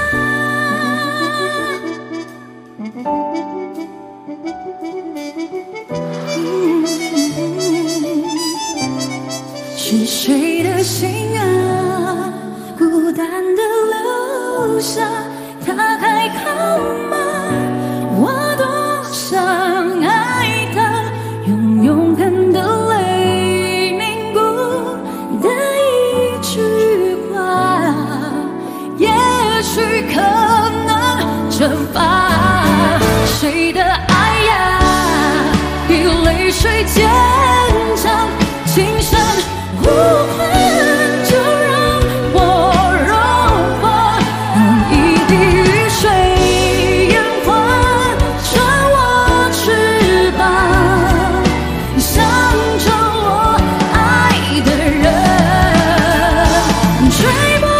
是谁的心啊，孤单的留下，他还好吗？我多想爱他，用永恒的泪凝固的一句话，也许可能蒸发，谁的爱呀，比泪水坚强，轻声呼唤，就让我融化，用一滴雨水眼眶，穿我翅膀，向着我爱的人追吧。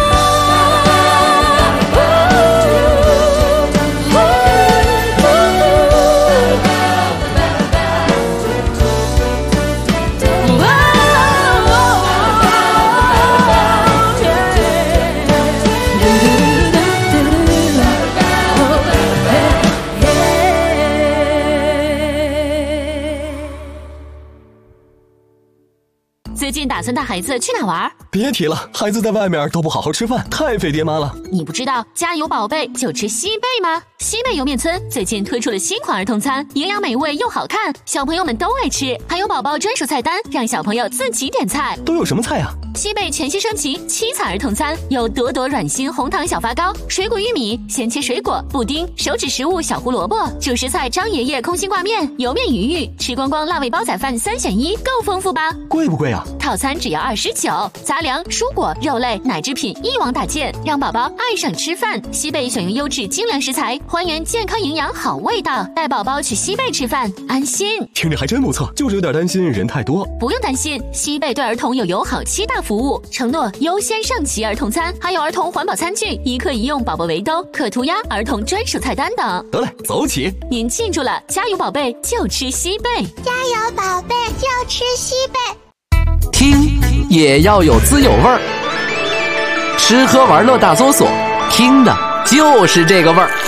最近打算带孩子去哪玩？ 别提了，孩子在外面都不好好吃饭，太费爹妈了。 你不知道家有宝贝就吃西贝吗？西贝莜面村最近推出了新款儿童餐，营养美味又好看，小朋友们都爱吃，还有宝宝专属菜单，让小朋友自己点菜。 都有什么菜啊？ 西贝全新升级7彩儿童餐，有朵朵软心红糖小发糕、水果玉米、鲜切水果、布丁、手指食物小胡萝卜、主食菜张爷爷空心挂面、油面鱼玉、吃光光辣味煲仔饭3选1，够丰富吧？ 贵不贵啊？ 套餐只要29，杂粮、蔬果、肉类、奶制品一网打尽，让宝宝爱上吃饭。西贝选用优质精良食材，还原健康营养好味道，带宝宝去西贝吃饭，安心。 听着还真不错，就是有点担心人太多。 不用担心，西贝对儿童有友好7大服务，承诺优先上齐儿童餐，还有儿童环保餐具、一客一用宝宝围兜、可涂鸦儿童专属菜单等。 得嘞，走起！ 您记住了，家有宝贝就吃西贝， 家有宝贝就吃西贝。 听也要有滋有味儿，吃喝玩乐大搜索，听的就是这个味儿。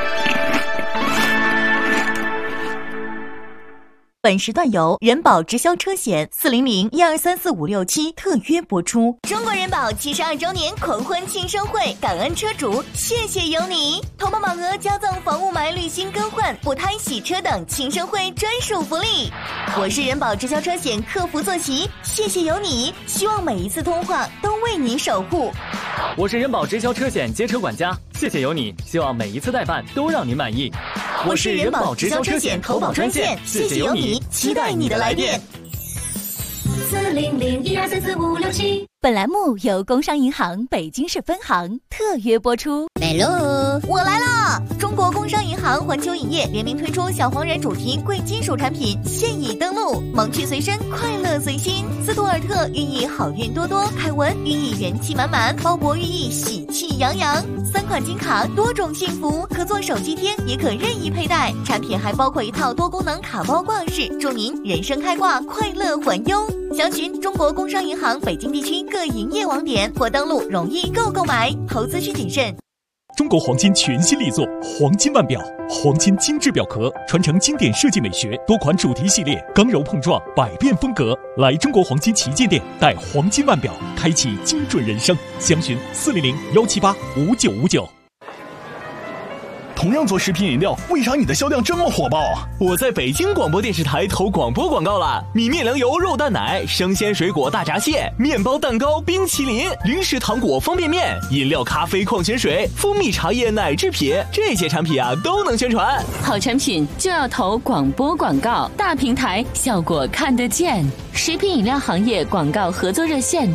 本时段由人保直销车险400-1234567特约播出。中国人保72周年狂欢庆生会，感恩车主，谢谢有你！投保满额加赠房雾霾滤芯更换、补胎洗车等庆生会专属福利。我是人保直销车险客服坐席，谢谢有你，希望每一次通话都为您守护。 我是人保直销车险街车管家，谢谢有你，希望每一次代办都让您满意。 我是人保直销车险投保专线，谢谢有你，期待你的来电。 400-1234567。本栏目由工商银行北京市分行特约播出。 我来啦！中国工商银行环球影业联名推出小黄人主题贵金属产品现已登陆，萌趣随身，快乐随心。斯图尔特寓意好运多多，凯文寓意元气满满，鲍勃寓意喜气洋洋。3款金卡，多种幸福，可做手机贴，也可任意佩戴。产品还包括一套多功能卡包挂饰，祝您人生开挂，快乐环优。详询中国工商银行北京地区各营业网点或登录容易购买，投资需谨慎。 中国黄金全新力作黄金腕表，黄金精致表壳，传承经典设计美学，多款主题系列，刚柔碰撞，百变风格。来中国黄金旗舰店，带黄金腕表，开启精准人生。详询400-178-5959。 同样做食品饮料，为啥你的销量这么火爆啊？我在北京广播电视台投广播广告了，米面粮油肉蛋奶，生鲜水果大闸蟹，面包蛋糕冰淇淋，零食糖果方便面，饮料咖啡矿泉水，蜂蜜茶叶奶制品，这些产品啊都能宣传。 好产品就要投广播广告，大平台效果看得见。食品饮料行业广告合作热线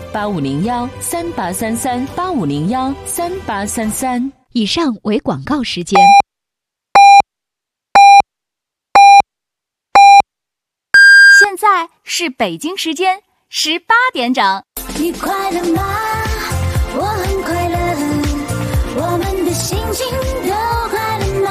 8501-3833-8501-3833。 以上为广告时间。现在是北京时间18点整。 你快乐吗？我很快乐，我们的心情都快乐吗？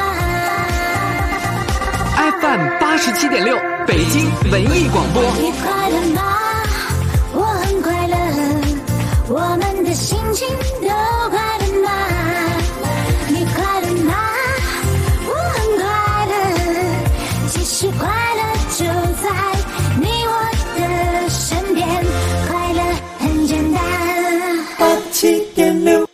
FM 87.6，北京文艺广播。 你快乐吗？我很快乐，我们的心情都快乐吗？你快乐吗？我很快乐，其实快乐就在你我的身边，快乐很简单。87.6。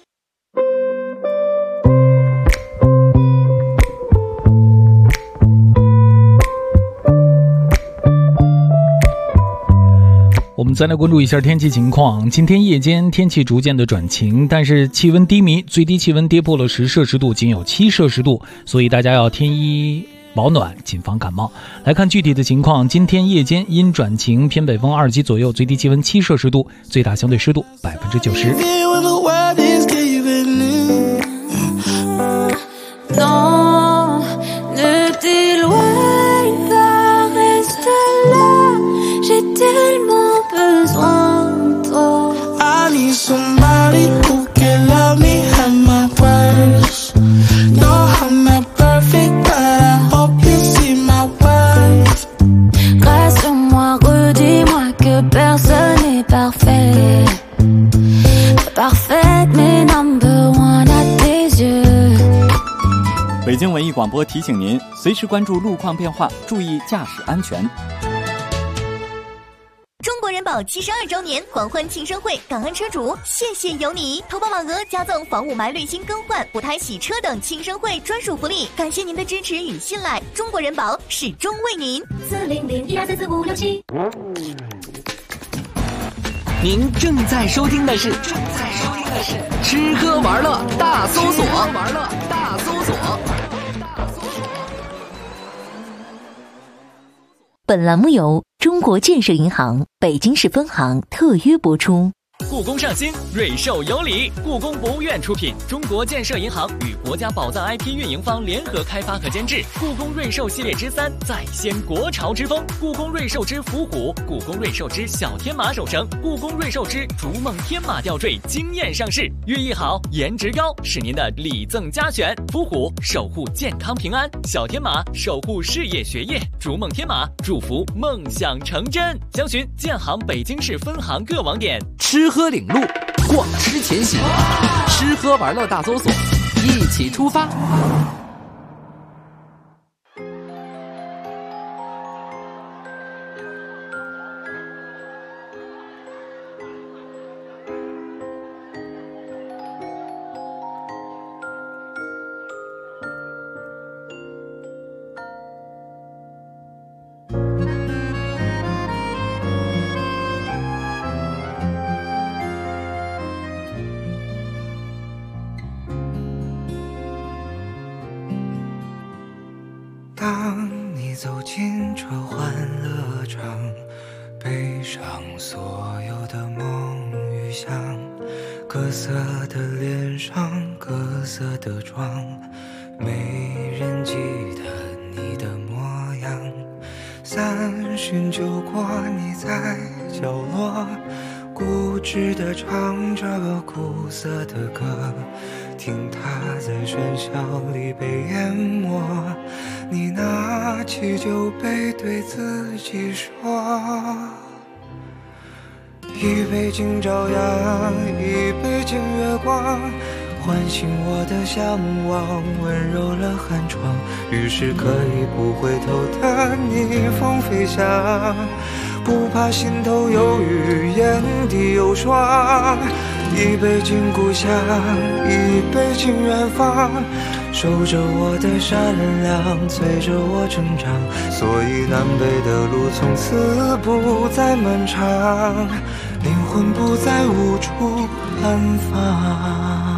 我们再来关注一下天气情况。今天夜间天气逐渐的转晴，但是气温低迷，最低气温跌破了10摄氏度，仅有7摄氏度，所以大家要添衣保暖，谨防感冒。来看具体的情况，今天夜间阴转晴，偏北风2级左右，最低气温7摄氏度，最大相对湿度90%。 I need somebody who can love me at my worst. No, I'm not perfect, but I hope you see my worth. Reste-moi, redis-moi que personne n'est parfait. Parfait, mais number one à tes yeux. 北京文艺广播提醒您，随时关注路况变化，注意驾驶安全。 中国人保72周年狂欢庆生会，感恩车主，谢谢有你！投保满额加赠房雾霾滤芯更换、补胎洗车等庆生会专属福利，感谢您的支持与信赖，中国人保始终为您。 400-1234567。 您正在收听的是吃喝玩乐大搜索。 本栏目由中国建设银行北京市分行特约播出。 故宫上新，瑞兽有礼。故宫博物院出品，中国建设银行与国家宝藏 IP 运营方联合开发和监制。故宫瑞兽系列之3再掀国潮之风，故宫瑞兽之伏虎，故宫瑞兽之小天马手绳，故宫瑞兽之逐梦天马吊坠惊艳上市，寓意好，颜值高，是您的礼赠佳选。伏虎守护健康平安，小天马守护事业学业，逐梦天马祝福梦想成真。详询建行北京市分行各网点。 吃喝领路，逛吃前行，吃喝玩乐大搜索，一起出发。 当你走进这欢乐场， 悲伤，所有的梦与想，各色的脸上，各色的妆，没人记得你的模样。30酒过，你在角落固执地唱着苦涩的歌，听它在喧嚣里被淹没。你拿起酒杯对自己说，一杯敬朝阳，一杯敬月光，唤醒我的向往，温柔了寒窗。于是可以不回头的逆风飞翔，不怕心头有雨，眼底有霜。一杯敬故乡，一杯敬远方，守着我的善良，催着我成长。所以南北的路从此不再漫长，灵魂不再无处安放。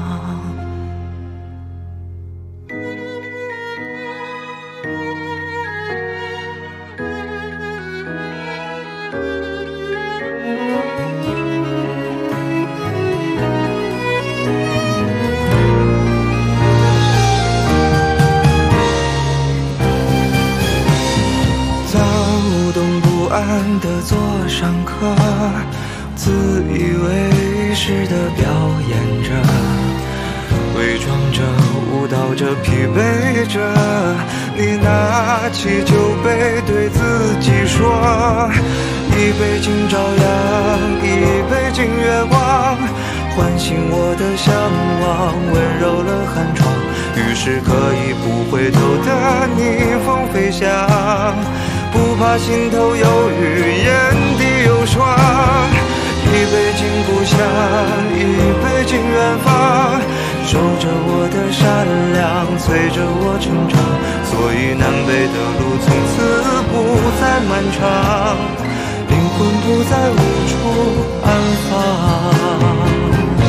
的座上客，自以为是的表演着，伪装着，舞蹈着，疲惫着。你拿起酒杯对自己说，一杯敬朝阳，一杯敬月光，唤醒我的向往，温柔了寒窗。于是可以不回头的逆风飞翔，不怕心头有雨，眼底有霜。一杯敬故乡，一杯敬远方，守着我的善良，催着我成长。所以南北的路从此不再漫长，灵魂不再无处安放。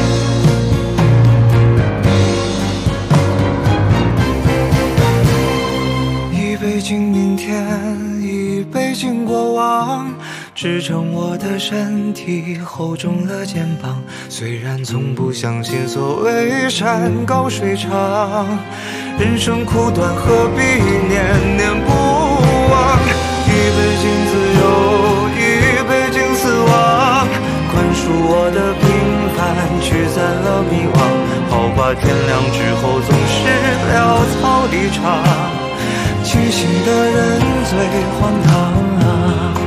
一杯敬明天，一杯敬过往，支撑我的身体，厚重了肩膀。虽然从不相信所谓山高水长，人生苦短，何必念念不忘。一杯敬自由，一杯敬死亡，宽恕我的平凡，驱散了迷惘。好吧，天亮之后总是潦草离场，清醒的人最荒唐，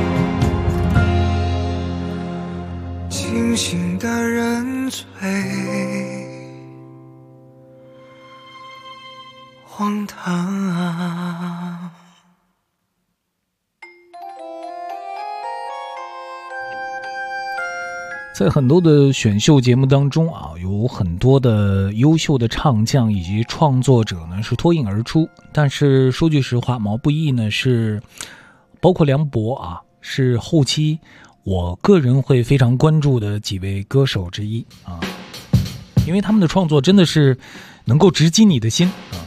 清醒的人最荒唐。 在很多的选秀节目当中啊，有很多的优秀的唱将以及创作者呢是脱颖而出，但是说句实话，毛不易呢是包括梁博啊，是后期我个人会非常关注的几位歌手之一啊，因为他们的创作真的是能够直击你的心啊。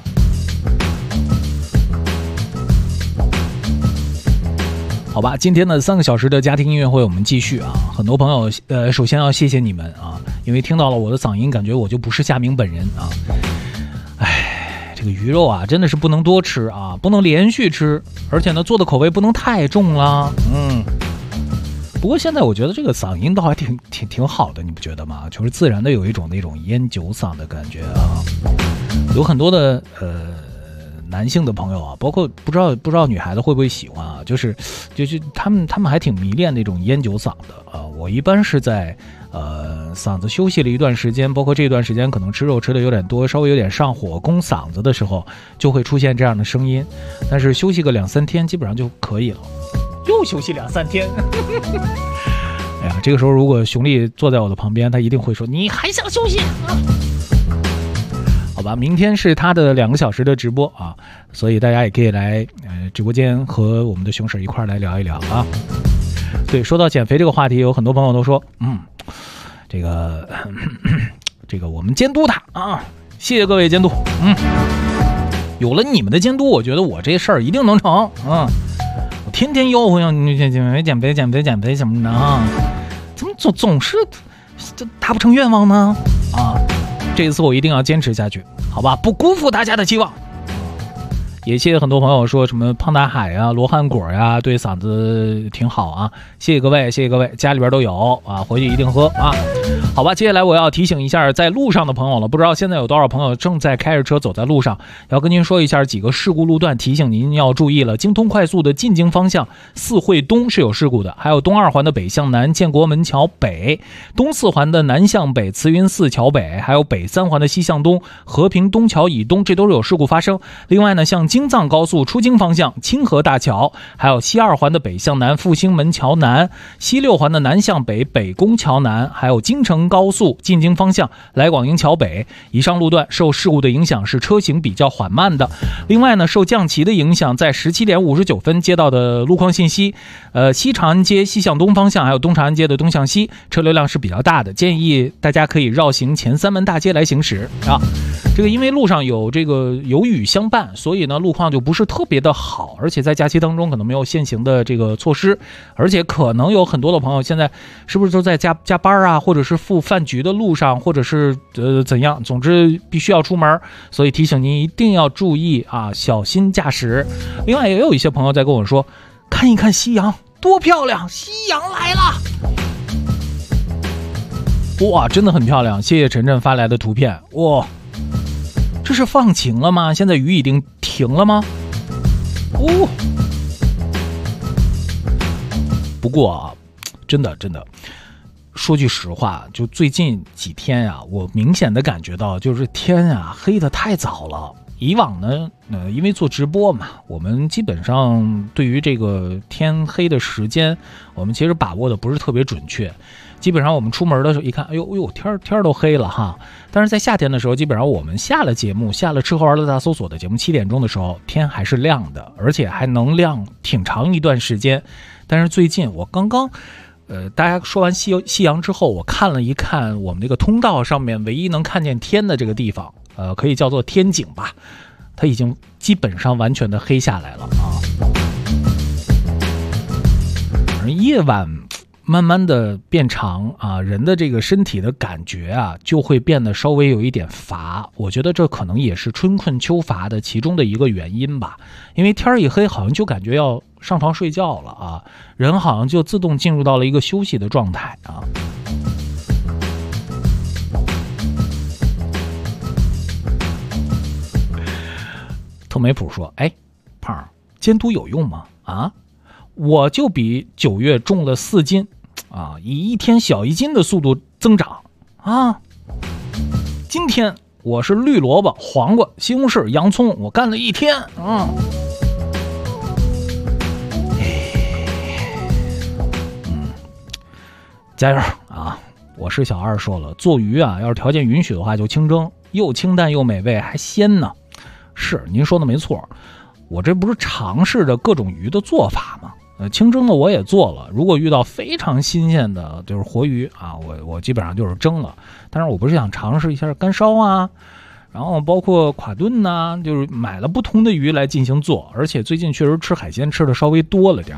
好吧，今天的3个小时的家庭音乐会我们继续啊。很多朋友首先要谢谢你们啊，因为听到了我的嗓音，感觉我就不是夏明本人啊。这个鱼肉啊真的是不能多吃啊，不能连续吃，而且呢做的口味不能太重了。不过现在我觉得这个嗓音倒还挺好的，你不觉得吗？就是自然的有一种那种烟酒嗓的感觉啊。有很多的男性的朋友啊，包括不知道女孩子会不会喜欢啊，就是他们还挺迷恋那种烟酒嗓的啊。我一般是在嗓子休息了一段时间，包括这段时间可能吃肉吃的有点多，稍微有点上火攻嗓子的时候，就会出现这样的声音。但是休息个2-3天基本上就可以了。又休息2-3天哎呀，这个时候如果熊丽坐在我的旁边，他一定会说你还想休息啊。好吧，明天是他的2个小时的直播啊，所以大家也可以来直播间和我们的熊婶一块来聊一聊啊。对，说到减肥这个话题，有很多朋友都说这个我们监督他啊，谢谢各位监督。有了你们的监督，我觉得我这事儿一定能成。我天天吆喝呀，你减肥什么的啊，怎么总是这达不成愿望呢？啊，这一次我一定要坚持下去，好吧，不辜负大家的期望。也谢谢很多朋友说什么胖大海呀、罗汉果呀，对嗓子挺好啊，谢谢各位，家里边都有啊，回去一定喝啊。好吧，接下来我要提醒一下在路上的朋友了，不知道现在有多少朋友正在开着车走在路上，要跟您说一下几个事故路段，提醒您要注意了。京通快速的进京方向四惠东是有事故的，还有东二环的北向南建国门桥北，东四环的南向北慈云寺桥北，还有北三环的西向东和平东桥以东，这都是有事故发生。另外呢，像京藏高速出京方向清河大桥，还有西二环的北向南复兴门桥南，西六环的南向北北宫桥南，还有京承高速进京方向来广营桥北，以上路段受事故的影响是车行比较缓慢的。另外呢，受降旗的影响，在17点59分接到的路况信息，西长安街西向东方向还有东长安街的东向西车流量是比较大的，建议大家可以绕行前三门大街来行驶啊。这个因为路上有雨相伴，所以呢路况就不是特别的好，而且在假期当中可能没有现行的这个措施，而且可能有很多的朋友现在是不是都在加班啊，或者是赴饭局的路上，或者是怎样，总之必须要出门，所以提醒您一定要注意啊，小心驾驶。另外也有一些朋友在跟我说，看一看夕阳多漂亮，夕阳来了，哇，真的很漂亮，谢谢晨晨发来的图片。哇，这是放晴了吗？现在雨已经停了吗？哦，不过啊，真的说句实话，就最近几天啊，我明显的感觉到就是天啊黑得太早了。以往呢因为做直播嘛，我们基本上对于这个天黑的时间我们其实把握的不是特别准确，基本上我们出门的时候一看，哎呦天都黑了哈。但是在夏天的时候，基本上我们下了吃喝玩乐大搜索的节目7点钟的时候，天还是亮的，而且还能亮挺长一段时间。但是最近我刚刚大家说完夕阳之后，我看了一看我们这个通道上面唯一能看见天的这个地方，可以叫做天井吧，它已经基本上完全的黑下来了啊。而夜晚慢慢的变长啊，人的这个身体的感觉啊就会变得稍微有一点乏，我觉得这可能也是春困秋乏的其中的一个原因吧。因为天一黑好像就感觉要上床睡觉了啊，人好像就自动进入到了一个休息的状态啊。特美普说，哎，胖儿，监督有用吗？啊，我就比9月重了4斤啊，以1天小1斤的速度增长啊。今天我是绿萝卜、黄瓜、西红柿、洋葱，我干了1天啊。加油啊！我是小二说了，做鱼啊，要是条件允许的话就清蒸，又清淡又美味还鲜呢。是，您说的没错，我这不是尝试着各种鱼的做法吗？清蒸的我也做了，如果遇到非常新鲜的就是活鱼啊，我基本上就是蒸了。但是我不是想尝试一下干烧啊，然后包括垮炖呐，就是买了不同的鱼来进行做，而且最近确实吃海鲜吃的稍微多了点。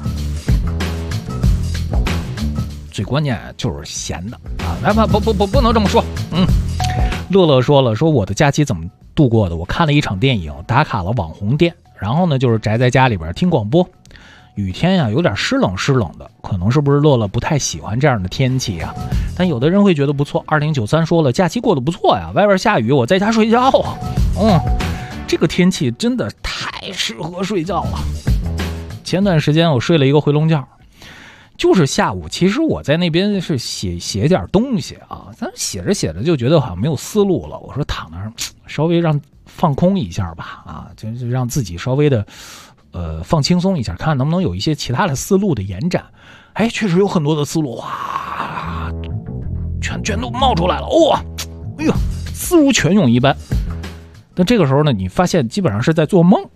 最关键就是咸的啊！来吧，不能这么说。乐乐说了，说我的假期怎么度过的？我看了一场电影，打卡了网红店，然后呢就是宅在家里边听广播。雨天呀，有点湿冷的，可能是不是乐乐不太喜欢这样的天气啊？但有的人会觉得不错。2093说了，假期过得不错呀，外边下雨，我在家睡觉啊。这个天气真的太适合睡觉了。前段时间我睡了一个回笼觉。就是下午，其实我在那边是写点东西啊，但是写着就觉得好像没有思路了。我说躺那儿稍微放空一下吧，啊，就让自己稍微的放轻松一下，看看能不能有一些其他的思路的延展。哎，确实有很多的思路，哇，全都冒出来了，哇，哎呦，思如泉涌一般。但这个时候呢，你发现基本上是在做梦，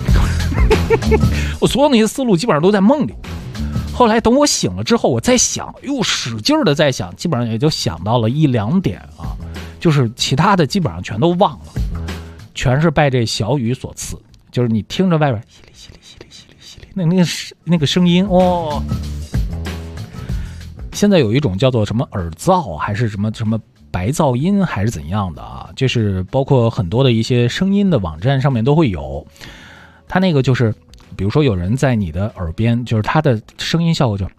我所有那些思路基本上都在梦里。后来等我醒了之后，我再想，又使劲的在想，基本上也就想到了1、2点啊，就是其他的基本上全都忘了，全是拜这小雨所赐。就是你听着外边淅沥淅沥淅沥淅沥淅沥那个声音哦。现在有一种叫做什么耳噪，还是什么白噪音，还是怎样的啊？就是包括很多的一些声音的网站上面都会有。它那个就是，比如说有人在你的耳边，就是它的声音效果就。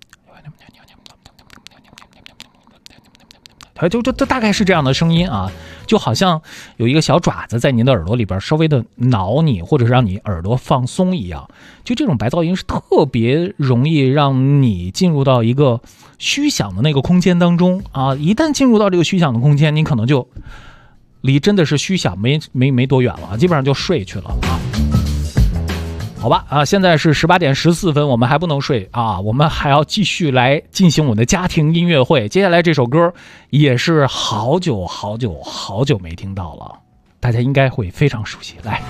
就大概是这样的声音啊，就好像有一个小爪子在您的耳朵里边稍微的挠你，或者是让你耳朵放松一样。就这种白噪音是特别容易让你进入到一个虚想的那个空间当中啊。一旦进入到这个虚想的空间，你可能就离真的是虚想没多远了，基本上就睡去了啊。好吧啊，现在是18点14分，我们还不能睡啊，我们还要继续来进行我们的家庭音乐会。接下来这首歌也是好久没听到了，大家应该会非常熟悉。来。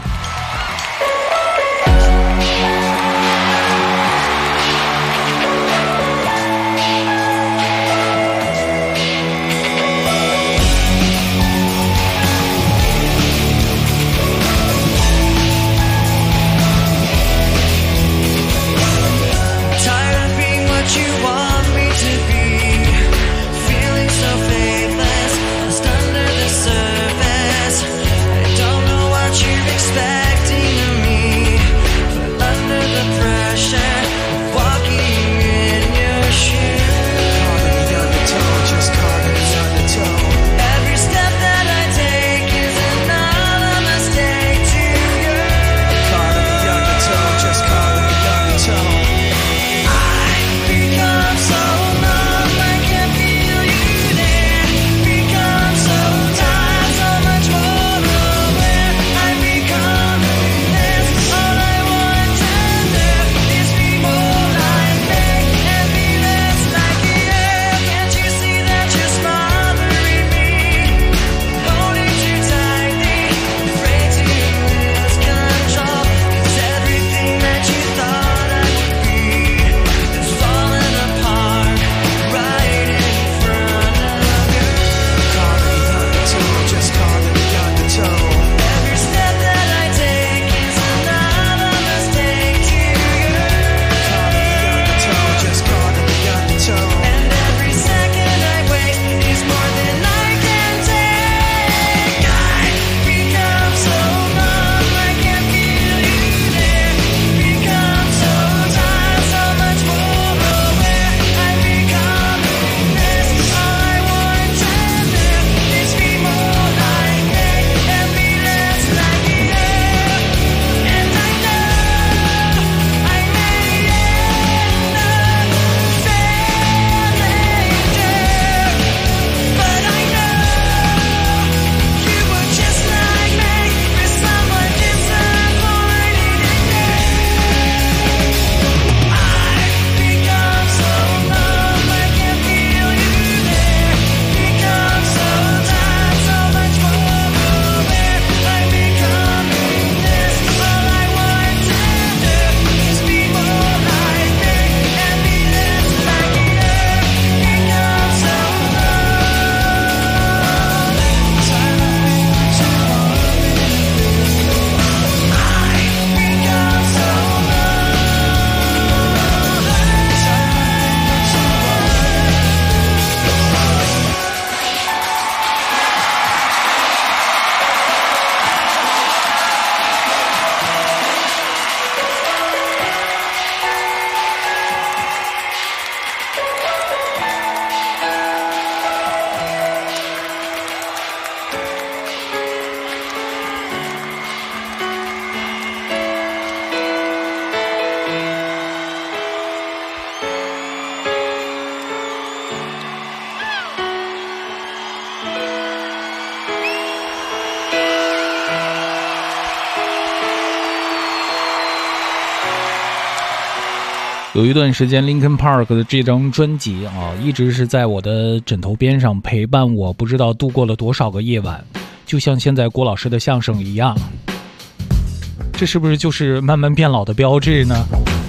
有一段时间 Linkin Park 的这张专辑啊，一直是在我的枕头边上陪伴我，不知道度过了多少个夜晚，就像现在郭老师的相声一样。这是不是就是慢慢变老的标志呢？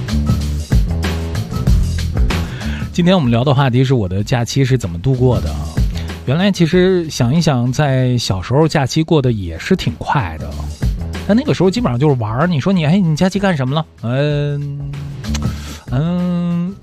今天我们聊的话题是我的假期是怎么度过的啊。原来其实想一想，在小时候假期过得也是挺快的，但那个时候基本上就是玩。你说你假期干什么了？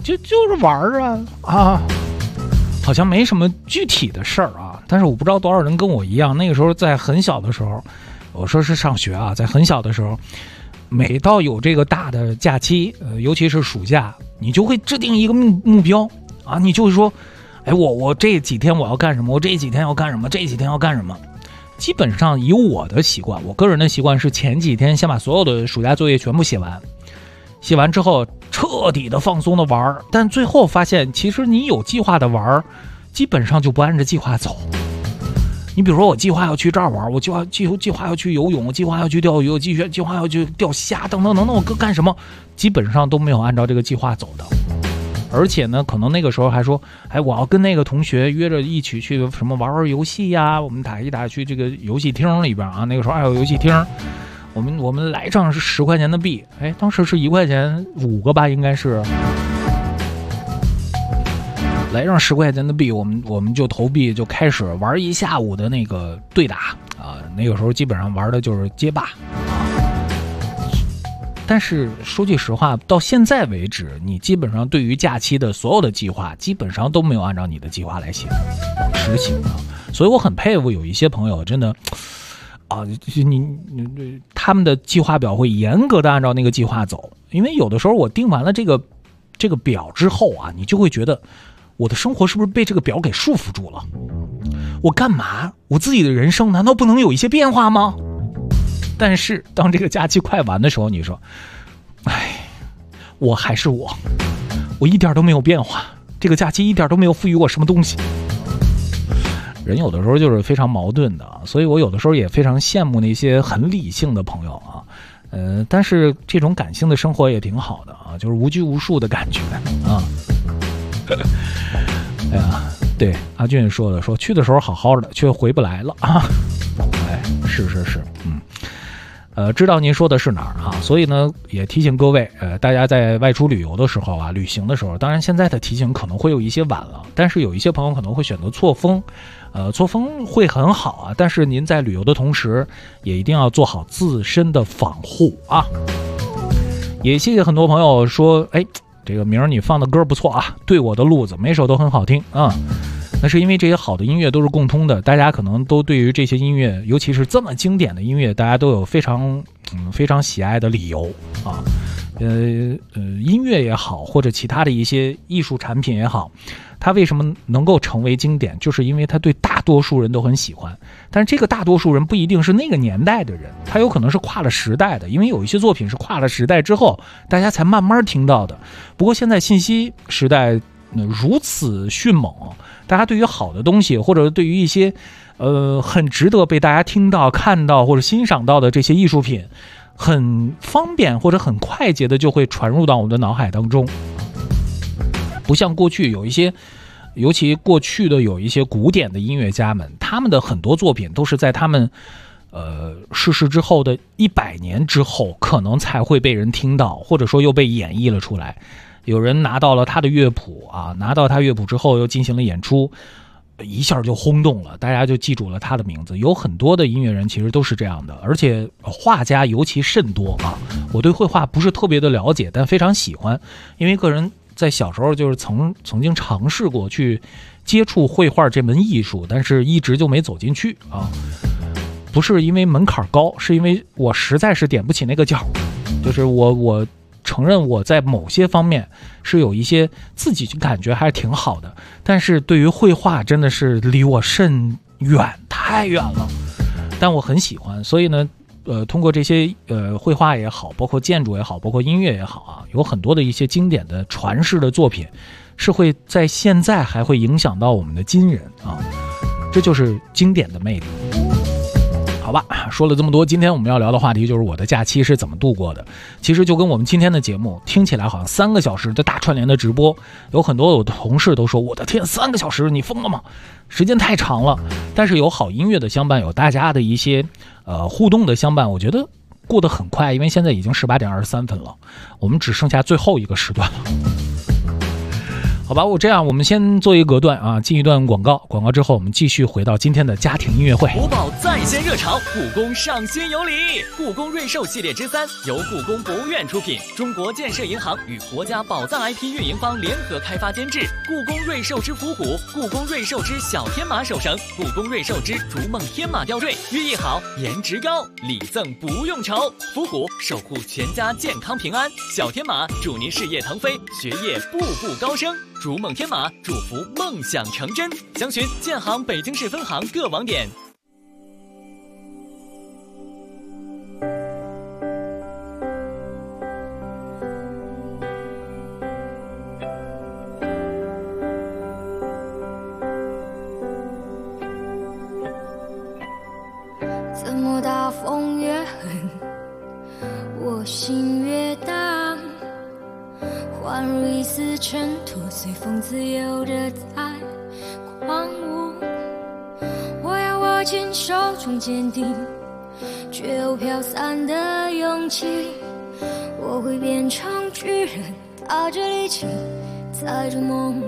就是玩啊，好像没什么具体的事儿啊。但是我不知道多少人跟我一样，那个时候在很小的时候，我说是上学啊，在很小的时候，每到有这个大的假期，尤其是暑假，你就会制定一个目标啊，你就会说，哎，我这几天我要干什么，我这几天要干什么，这几天要干什么。基本上以我的习惯，我个人的习惯是前几天先把所有的暑假作业全部写完，写完之后彻底的放松的玩，但最后发现其实你有计划的玩，基本上就不按着计划走。你比如说我计划要去这儿玩，我计划要去游泳，我计划要去钓鱼，我计划要去钓虾等等等等，我干什么基本上都没有按照这个计划走的。而且呢，可能那个时候还说，哎，我要跟那个同学约着一起去什么玩游戏呀，我们打一打去这个游戏厅里边啊。那个时候还有游戏厅，我们来上是10块钱的币，哎，当时是1块钱5个吧，应该是来上10块钱的币，我们就投币就开始玩一下午的那个对打啊。那个时候基本上玩的就是街霸。但是说句实话，到现在为止，你基本上对于假期的所有的计划，基本上都没有按照你的计划来行实行啊。所以我很佩服有一些朋友，真的啊，他们的计划表会严格的按照那个计划走。因为有的时候我定完了这个表之后啊，你就会觉得我的生活是不是被这个表给束缚住了？我干嘛？我自己的人生难道不能有一些变化吗？但是当这个假期快完的时候，你说，哎，我还是我一点都没有变化，这个假期一点都没有赋予我什么东西。人有的时候就是非常矛盾的，所以我有的时候也非常羡慕那些很理性的朋友啊，但是这种感性的生活也挺好的啊，就是无拘无束的感觉啊。哎呀，对，阿俊说的，说去的时候好好的，却回不来了啊。哎，是，知道您说的是哪儿啊？所以呢，也提醒各位，大家在外出旅游的时候啊，旅行的时候，当然现在的提醒可能会有一些晚了，但是有一些朋友可能会选择错峰，错峰会很好啊，但是您在旅游的同时，也一定要做好自身的防护啊。也谢谢很多朋友说，哎，这个明儿你放的歌不错啊，对我的路子每首都很好听啊。那是因为这些好的音乐都是共通的，大家可能都对于这些音乐，尤其是这么经典的音乐，大家都有非常喜爱的理由啊。音乐也好，或者其他的一些艺术产品也好，它为什么能够成为经典，就是因为它对大多数人都很喜欢。但是这个大多数人不一定是那个年代的人，他有可能是跨了时代的，因为有一些作品是跨了时代之后大家才慢慢听到的。不过现在信息时代如此迅猛，大家对于好的东西，或者对于一些很值得被大家听到、看到或者欣赏到的这些艺术品，很方便或者很快捷的就会传入到我们的脑海当中。不像过去有一些，尤其过去的有一些古典的音乐家们，他们的很多作品都是在他们逝世之后的100年之后，可能才会被人听到，或者说又被演绎了出来。有人拿到了他的乐谱啊，拿到他乐谱之后又进行了演出，一下就轰动了，大家就记住了他的名字。有很多的音乐人其实都是这样的，而且画家尤其甚多啊。我对绘画不是特别的了解，但非常喜欢，因为个人在小时候就是曾经尝试过去接触绘画这门艺术，但是一直就没走进去啊。不是因为门槛高，是因为我实在是点不起那个角，就是我承认我在某些方面是有一些自己感觉还是挺好的，但是对于绘画真的是离我甚远，太远了。但我很喜欢，所以呢，通过这些绘画也好，包括建筑也好，包括音乐也好啊，有很多的一些经典的传世的作品，是会在现在还会影响到我们的今人啊，这就是经典的魅力。好吧，说了这么多，今天我们要聊的话题就是我的假期是怎么度过的。其实就跟我们今天的节目听起来好像3个小时的大串联的直播，有很多我的同事都说，我的天，3个小时你疯了吗？时间太长了。但是有好音乐的相伴，有大家的一些互动的相伴，我觉得过得很快，因为现在已经18点23分了，我们只剩下最后一个时段了。 好吧，我们先做一个隔断啊，进一段广告，广告之后我们继续回到今天的家庭音乐会。 国宝再现热潮，故宫上新有礼。故宫瑞兽系列之3由故宫博物院出品，中国建设银行与国家宝藏 IP 运营方联合开发监制。故宫瑞兽之伏虎，故宫瑞兽之小天马手绳，故宫瑞兽之逐梦天马吊坠，寓意好，颜值高，礼赠不用愁。伏虎守护全家健康平安，小天马祝您事业腾飞，学业步步高升。逐梦天马，祝福梦想成真。详询建行北京市分行各网点。 怎么大风越狠，我心越荡，宛如一丝尘土，随风自由地在狂舞。我要握紧手中坚定却又飘散的勇气，我会变成巨人，踏着力气，载着梦。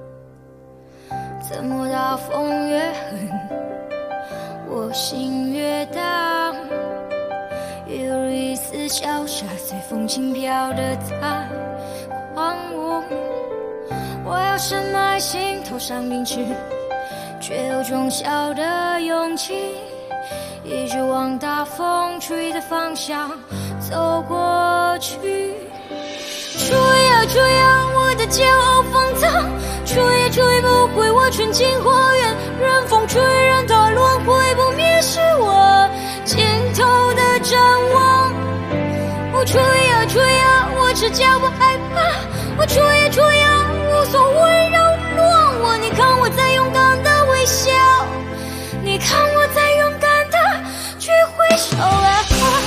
怎么大风越狠，我心越荡，犹如一丝潇洒，随风轻飘地在狂舞。我要深埋心头上凝视，却有种小的勇气，一直往大风吹的方向走过去。吹呀吹呀，我的骄傲放荡，吹也吹不回我纯净花园，任风吹，任它轮回不灭，是我尽头的展望。我吹呀吹呀，我只叫不害怕，我吹呀吹呀，无所谓扰乱我。你看我在勇敢的微笑，你看我在勇敢的去挥手啊。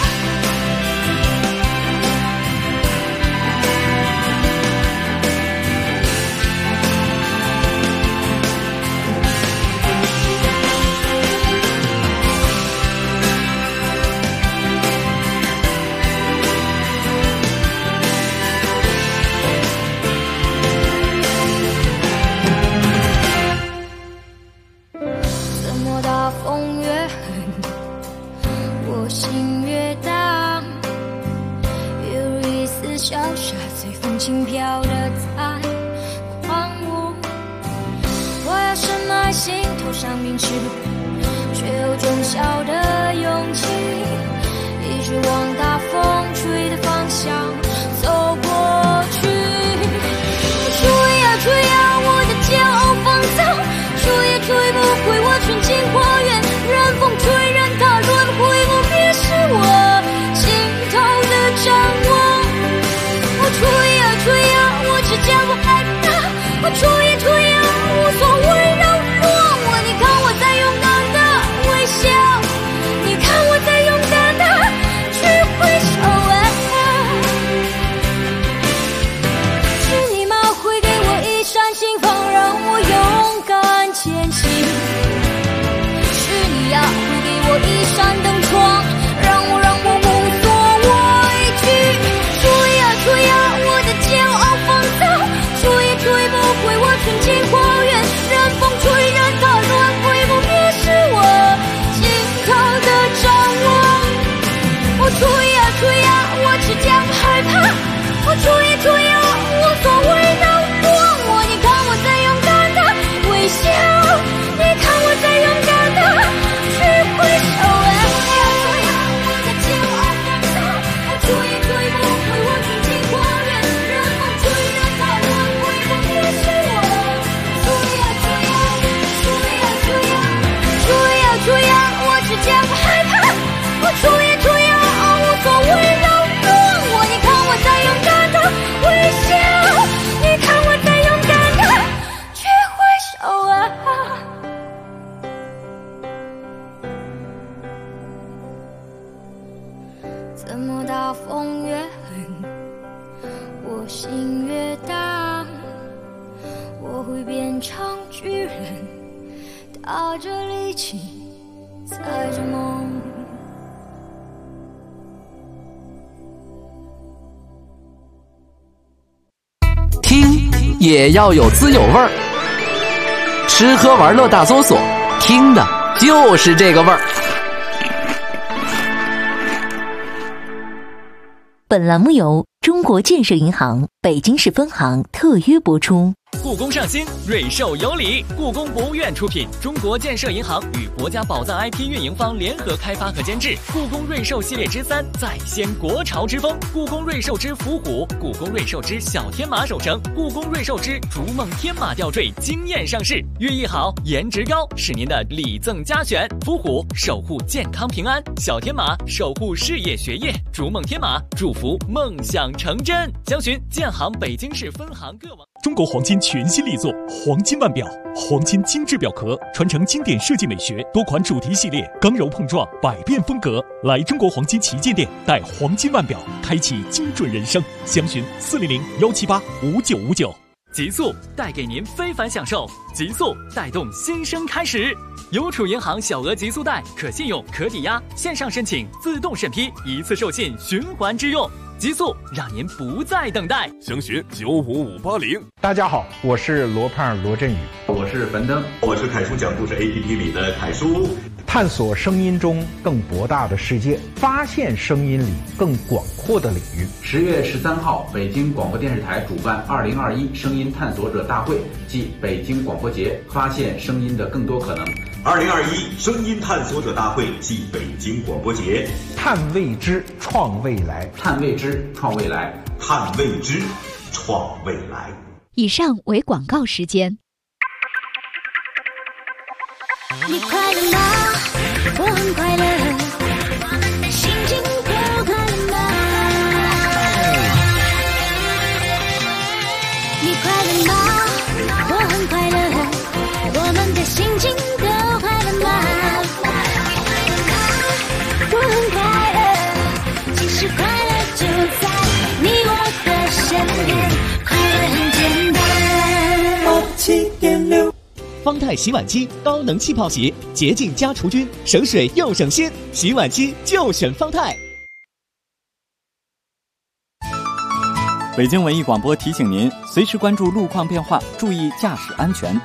轻飘的在狂舞，我要深埋心头上凝视，却有种小的勇气，一直往大风吹的方向走过去。吹呀吹呀，我的骄傲放荡，吹也吹不回我纯净花园，任风吹，任它轮回不灭，是我尽头的展望。我吹呀吹呀，我只叫不害怕，我吹呀吹呀，无所谓扰乱我。你看我在勇敢的微笑，你看我在勇敢的去挥手啊。是你吗？会给我一扇心房，让我勇敢前行。是你呀，会给我一扇灯窗，让我无所畏惧。吹呀吹呀，我的骄傲放荡，吹也吹不回我纯净花园，任风吹，任它轮回不灭，是我尽头的展望。我吹呀吹呀，我只叫不害怕，我吹呀吹呀，无所谓扰乱我。你看我在勇敢的微笑，你看我在勇敢的去挥手啊。我的骄傲放荡，我吹也吹不回我纯净花园，任风吹，任它轮回不灭，是我吹呀吹呀，吹呀吹呀，吹呀吹呀，我只叫不害怕，我吹呀吹呀，无所谓扰乱我。你看我在勇敢的微笑，你看我在勇敢的去挥手啊。怎么大风越狠，我心越荡，我会变成巨人，踏着力气，载着梦。 听也要有滋有味儿。吃喝玩乐大搜索，听的就是这个味儿。 本栏目由中国建设银行北京市分行特约播出。 故宫上新，瑞兽有礼。故宫博物院出品，中国建设银行与国家宝藏 IP 运营方联合开发和监制。故宫瑞兽系列之3再掀国潮之风，故宫瑞兽之伏虎，故宫瑞兽之小天马手绳，故宫瑞兽之逐梦天马吊坠惊艳上市。寓意好，颜值高，是您的礼赠佳选。伏虎守护健康平安，小天马守护事业学业，逐梦天马祝福梦想成真。详询建行北京市分行各网。 中国黄金全新力作黄金腕表，黄金精致表壳，传承经典设计美学，多款主题系列，刚柔碰撞，百变风格。来中国黄金旗舰店，带黄金腕表，开启精准人生。详询400-178-5959。 极速带给您非凡享受，极速带动新生开始。邮储银行小额极速贷，可信用，可抵押，线上申请，自动审批，一次授信，循环支用。极速让您不再等待， 详询95580。 大家好，我是罗胖罗振宇， 我是樊登， 我是凯叔讲故事 APP 里的凯叔。 探索声音中更博大的世界，发现声音里更广阔的领域。 10月13号，北京广播电视台主办2021声音探索者大会暨北京广播节，发现声音的更多可能。 2021声音探索者大会暨北京广播节， 探未知，创未来， 探未知，创未来， 探未知，创未来。 以上为广告时间。 你快乐吗？我很快乐，心情都快乐吗？你快乐吗？我很快乐，我们的心情都快乐吗？我很快乐，其实快乐就在你我的身边，快乐很简单。 87.6方太洗碗机高能气泡洗，洁净加除菌，省水又省心，洗碗机就选方太。 北京文艺广播提醒您，随时关注路况变化，注意驾驶安全。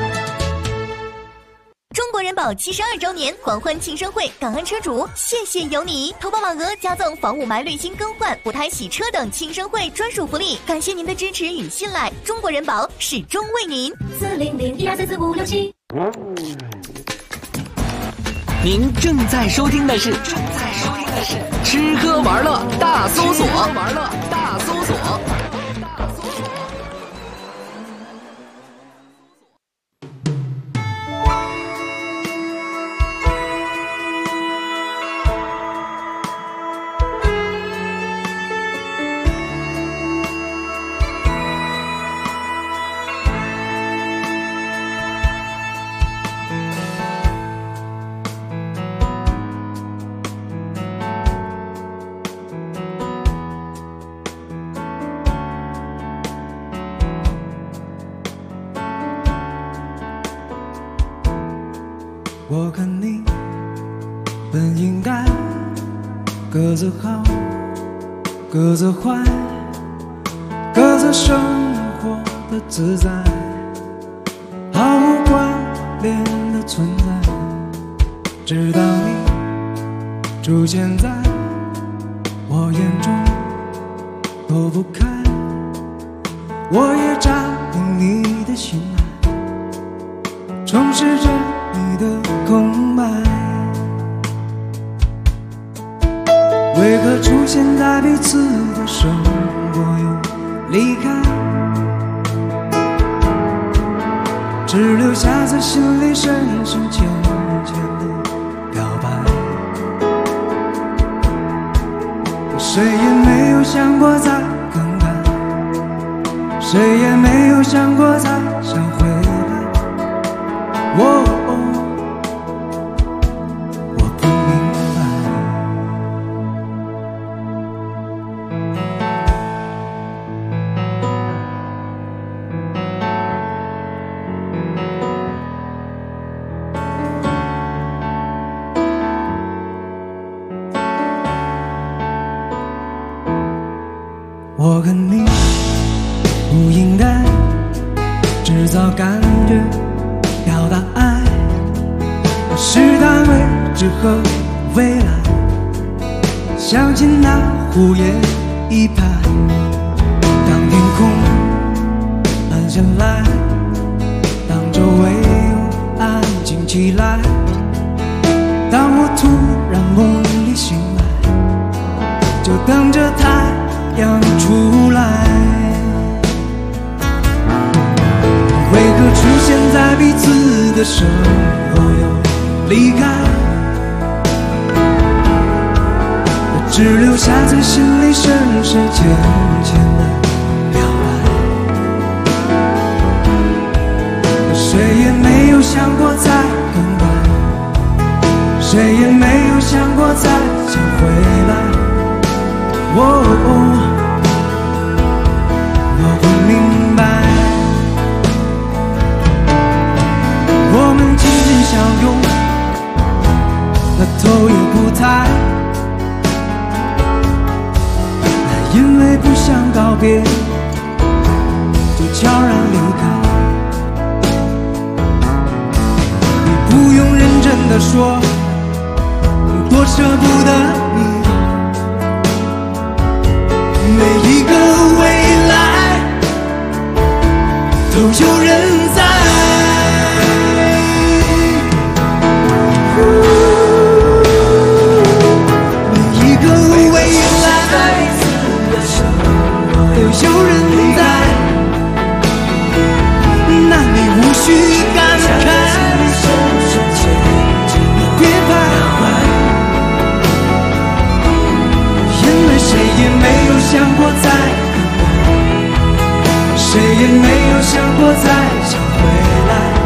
中国人保72周年狂欢庆生会，感恩车主，谢谢有你！投保满额加赠防雾霾滤芯更换、补胎洗车等庆生会专属福利，感谢您的支持与信赖，中国人保始终为您。 400-1244567。 您正在收听的是吃喝玩乐大搜索。 我跟你本应该各自好，各自坏，各自生活的自在，毫无关联的存在。直到你出现在我眼中，躲不开，我也扎进你的心来，充实着你的空白。为何出现在彼此的生活又离开，只留下在心里深深浅浅的表白。谁也没有想过再更改，谁也没有想过再想回来。我不明白。我跟你不应该造感觉，表达爱，试探未知和未来，想起那胡言一拍。当天空暗下来，当周围又安静起来，当我突然梦里醒来，就等着太阳出来。为何出现在彼此的生活又离开，我只留下在心里深深浅浅的表白。谁也没有想过再更改，谁也没有想过再想回来。我不明白，我们紧紧相拥，那头也不抬，因为不想告别，就悄然离开。你不用认真的说，多舍不得你。每一个未来都有人在，每一个未来都有人在，那你无需感慨，别徘徊，因为谁也没有想过再更改，谁也没有想过再想回来。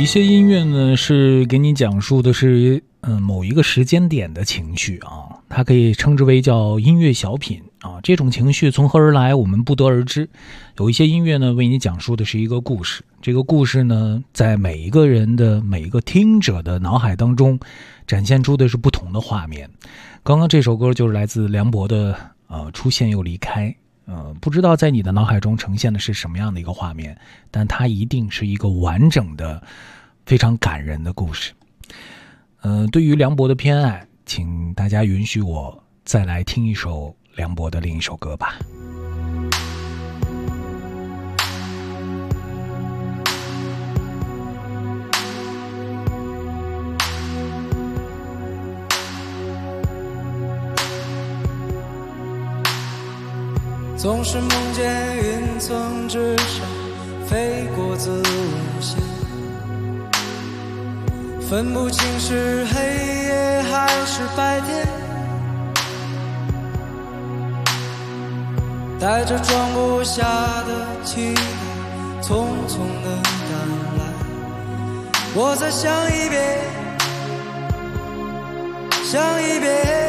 一些音乐呢是给你讲述的是某一个时间点的情绪啊，它可以称之为叫音乐小品啊。这种情绪从何而来，我们不得而知。有一些音乐呢为你讲述的是一个故事，这个故事呢在每一个人的每一个听者的脑海当中展现出的是不同的画面。刚刚这首歌就是来自梁博的出现又离开。不知道在你的脑海中呈现的是什么样的一个画面，但它一定是一个完整的非常感人的故事。对于梁博的偏爱，请大家允许我再来听一首梁博的另一首歌吧。 总是梦见云层之上飞过子午线，分不清是黑夜还是白天，带着装不下的期待匆匆地赶来。我再想一遍，想一遍，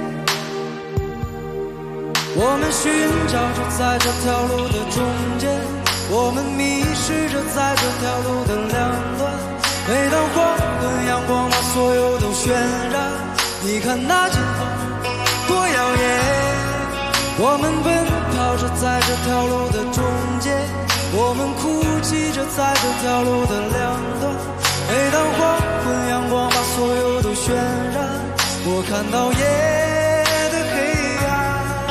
我们寻找着在这条路的中间，我们迷失着在这条路的两端。每当黄昏阳光把所有都渲染，你看那金黄多耀眼。我们奔跑着在这条路的中间，我们哭泣着在这条路的两端。每当黄昏阳光把所有都渲染，我看到夜的黑暗。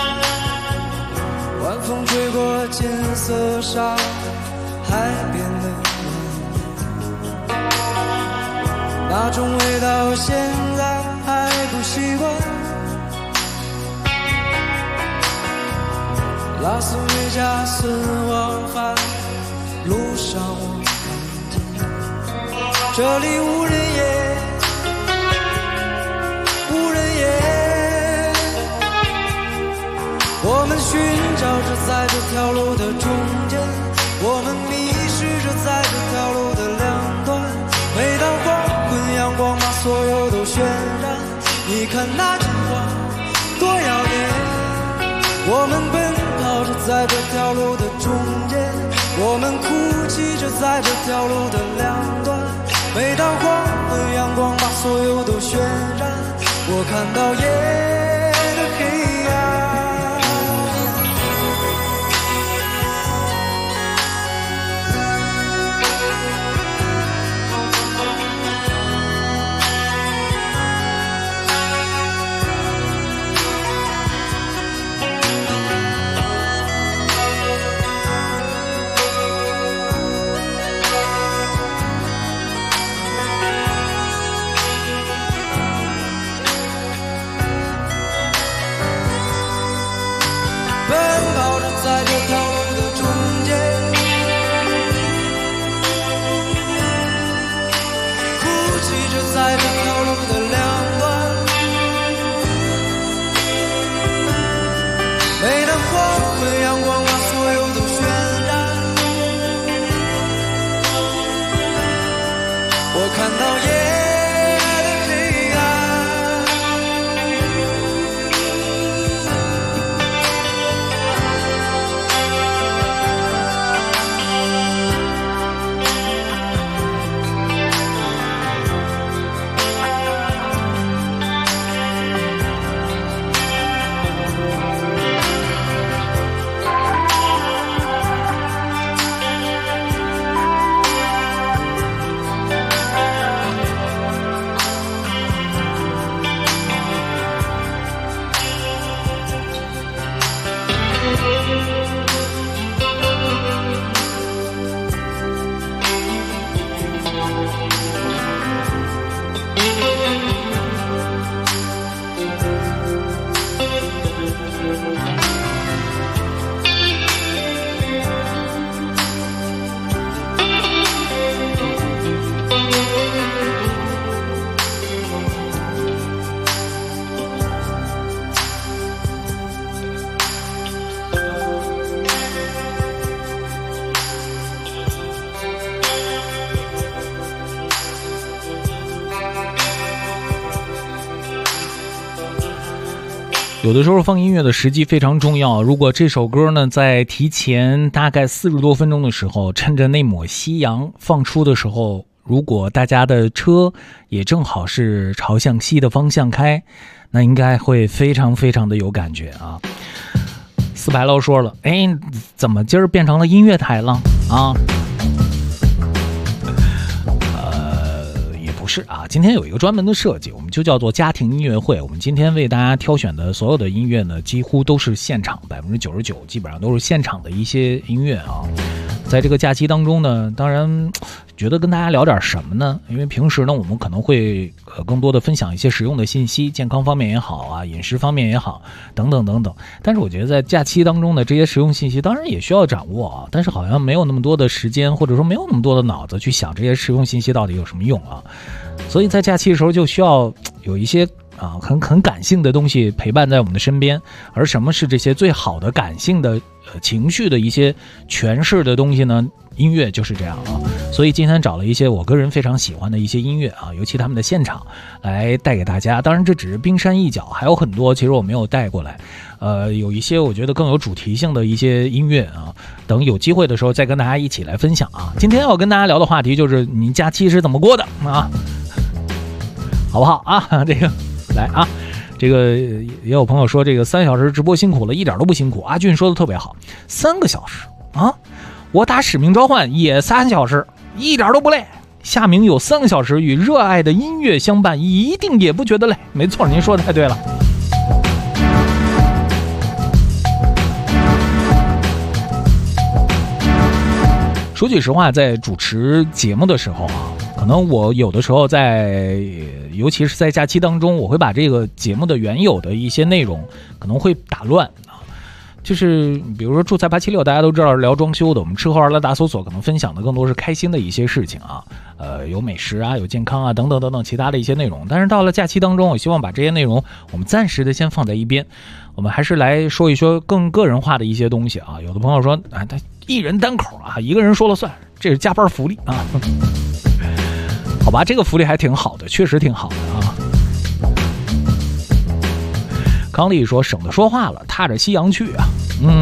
晚风吹过金色沙海边的蜿蜒，那种味道现在还不习惯。拉斯维加斯往返路上我看见，这里无人烟，无人烟。我们寻找着在这条路的中间，我们迷失着在这条路的两端。每当黄昏阳光把所有都渲染，你看那金黄多耀眼。我们奔跑着在这条路的中间，我们哭泣着在这条路的两端。每当黄昏阳光把所有都渲染，我看到夜的黑暗。 有的时候放音乐的时机非常重要，如果这首歌呢在提前大概40多分钟的时候，趁着那抹夕阳放出的时候，如果大家的车也正好是朝向西的方向开，那应该会非常非常的有感觉啊。四白楼说了，哎，怎么今儿变成了音乐台了啊？是啊，今天有一个专门的设计，我们就叫做家庭音乐会。我们今天为大家挑选的所有的音乐呢，几乎都是现场，99%基本上都是现场的一些音乐啊。在这个假期当中呢，当然觉得跟大家聊点什么呢？因为平时呢，我们可能会更多的分享一些实用的信息，健康方面也好啊，饮食方面也好，等等等等。但是我觉得在假期当中呢，这些实用信息当然也需要掌握啊，但是好像没有那么多的时间，或者说没有那么多的脑子去想这些实用信息到底有什么用啊。所以在假期的时候就需要有一些很感性的东西陪伴在我们的身边，而什么是这些最好的感性的情绪的一些诠释的东西呢？音乐就是这样啊。所以今天找了一些我个人非常喜欢的一些音乐啊，尤其他们的现场来带给大家。当然这只是冰山一角，还有很多其实我没有带过来。有一些我觉得更有主题性的一些音乐啊，等有机会的时候再跟大家一起来分享啊。今天要跟大家聊的话题就是你假期是怎么过的啊，好不好啊？这个来啊，这个也有朋友说这个3小时直播辛苦了，一点都不辛苦。阿俊说的特别好，3个小时啊，我打使命召唤也3小时，一点都不累。夏明有3个小时与热爱的音乐相伴，一定也不觉得累。没错，您说的太对了。说句实话，在主持节目的时候啊，可能我有的时候尤其是在假期当中，我会把这个节目的原有的一些内容可能会打乱啊。就是比如说住在876，大家都知道聊装修的，我们吃喝玩乐大搜索可能分享的更多是开心的一些事情啊，有美食啊，有健康啊，等等等等其他的一些内容。但是到了假期当中，我希望把这些内容我们暂时的先放在一边，我们还是来说一说更个人化的一些东西啊。有的朋友说，他一人单口啊，一个人说了算，这是加班福利啊。好吧，这个福利还挺好的，确实挺好的啊。康丽说省得说话了，踏着夕阳去啊。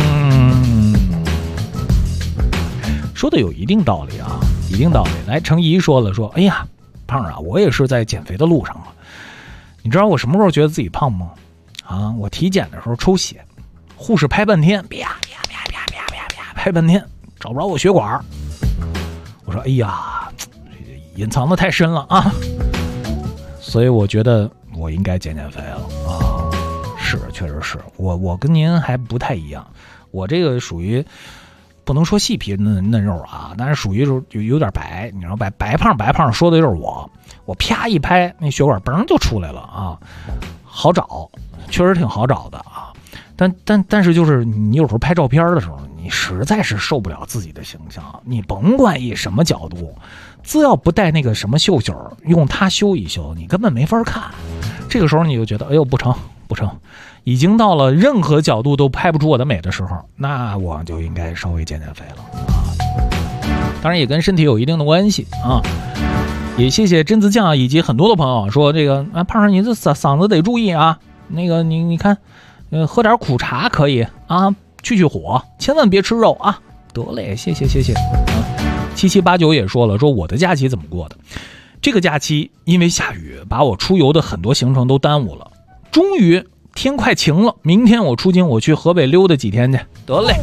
说的有一定道理啊，一定道理。来，程怡说了，说哎呀胖啊，我也是在减肥的路上啊。你知道我什么时候觉得自己胖吗？啊，我体检的时候抽血，护士拍半天，啪拍半天找不着我血管，我说哎呀，隐藏的太深了啊，所以我觉得我应该减肥了啊。是，确实是我跟您还不太一样，我这个属于不能说细皮嫩肉啊，但是属于有点白，你知道白胖说的就是我啪一拍，那血管嘣就出来了啊，好找，确实挺好找的啊。但是就是你有时候拍照片的时候，你实在是受不了自己的形象，你甭管以什么角度，只要不带那个什么秀秀，用它修一修，你根本没法看。这个时候你就觉得哎呦不成，已经到了任何角度都拍不出我的美的时候，那我就应该稍微减肥了啊。当然也跟身体有一定的关系啊。也谢谢榛子酱以及很多的朋友说这个胖上你这嗓子得注意啊，那个你看喝点苦茶可以啊，去火，千万别吃肉啊。得嘞，谢谢7789也说了，说我的假期怎么过的。这个假期因为下雨，把我出游的很多行程都耽误了，终于天快晴了，明天我出京，我去河北溜达几天去。得嘞，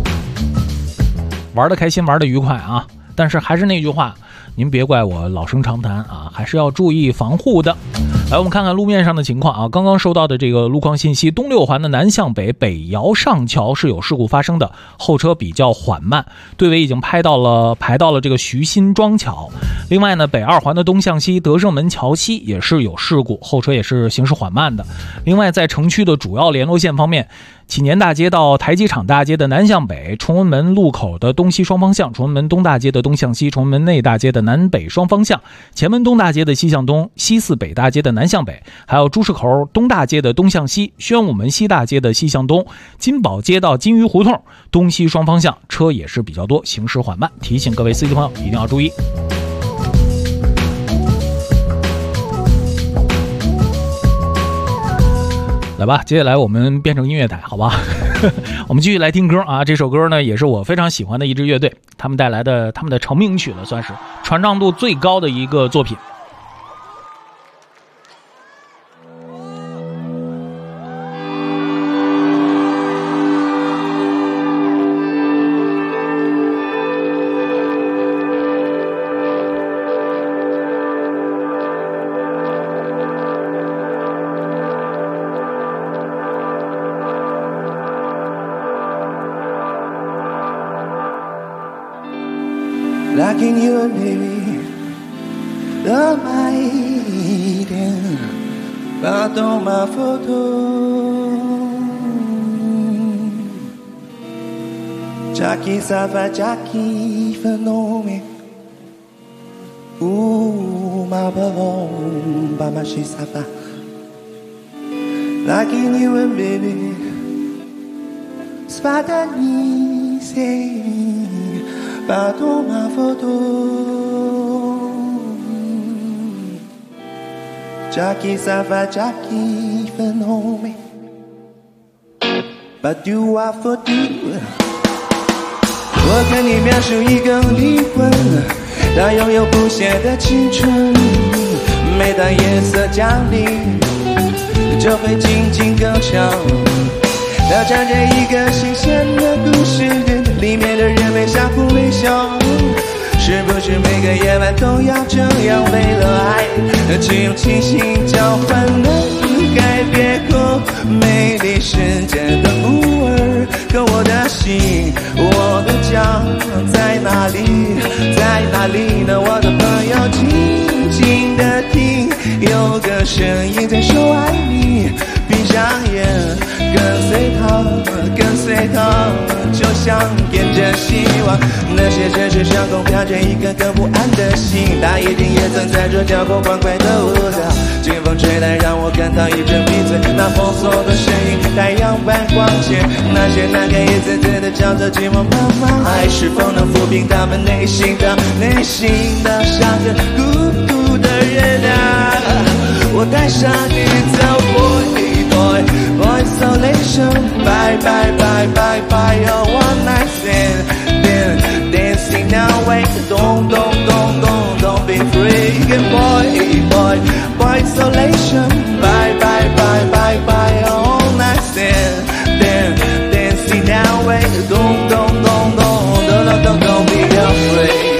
玩得开心，玩得愉快啊。但是还是那句话，您别怪我老生常谈啊，还是要注意防护的。来，我们看看路面上的情况啊。刚刚收到的这个路况信息，东六环的南向北北窑上桥是有事故发生的，后车比较缓慢，队尾已经排到了这个徐新庄桥。另外呢，北二环的东向西德胜门桥西也是有事故，后车也是行驶缓慢的。另外在城区的主要联络线方面，启年大街到台机场大街的南向北，崇文门路口的东西双方向，崇文门东大街的东向西，崇文门内大街的南北双方向，前门东大街的西向东，西四北大街的南向北，还有朱市口东大街的东向西，宣武门西大街的西向东，金宝街到金鱼胡同东西双方向车也是比较多，行驶缓慢，提醒各位司机朋友一定要注意。 的吧，接下来我们变成音乐台，好吧？我们继续来听歌啊！这首歌呢，也是我非常喜欢的一支乐队，他们带来的他们的成名曲了，算是传唱度最高的一个作品。 Lacking you, baby, the maiden, pardon ma photo. Jackie, ça va, Jackie, phénomène. Ouh, ma baronne, pas marcher, ça va. Lacking you, baby, spadani, c'est.Pardon ma photo Jackie ça va Jackie phénomène But you are for you 我跟你描述一个灵魂它拥有不懈的青春每当夜色降临就会静静歌唱它唱着一个新鲜的故事里面的人们相互微笑是不是每个夜晚都要这样为了爱只用清醒交换能改变过美丽世界的孤儿可我的心我的家在哪里在哪里呢我的朋友静静地听有个声音在说爱你闭上眼跟随他就像跟着希望那些城市上空飘着一颗颗不安的心他一定也曾在这交过欢快的舞蹈清风吹来让我感到一阵闭嘴那封锁的声音太阳般光洁那些男孩一次次的叫着寂寞妈妈爱是否能抚平他们内心的像个孤独的人啊我带上你走boy isolation bye bye bye bye bye oh one night stand then dancing now wait don't be free boy isolation bye bye bye bye bye oh one night stand then dancing now wait don't be afraid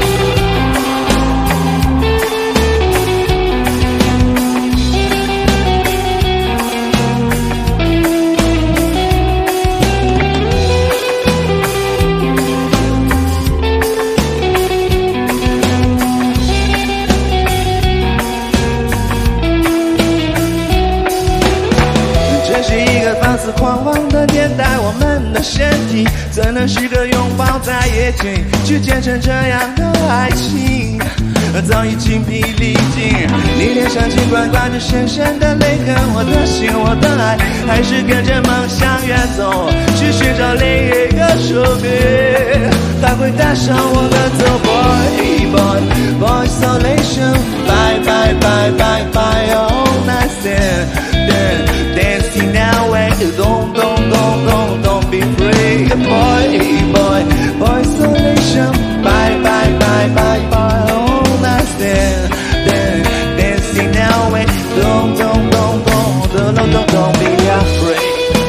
狂妄的年代我们的身体怎能是个拥抱在夜景去见证这样的爱情早已精疲力尽你脸上尽管挂着深深的泪痕我的心我的爱还是跟着梦想远走去寻找另一个属于他会带上我们走 boy isolation bye bye bye bye bye all night stand dancing now wait don't be free boy isolation bye bye bye bye bye all night stand dancing now wait don't be afraid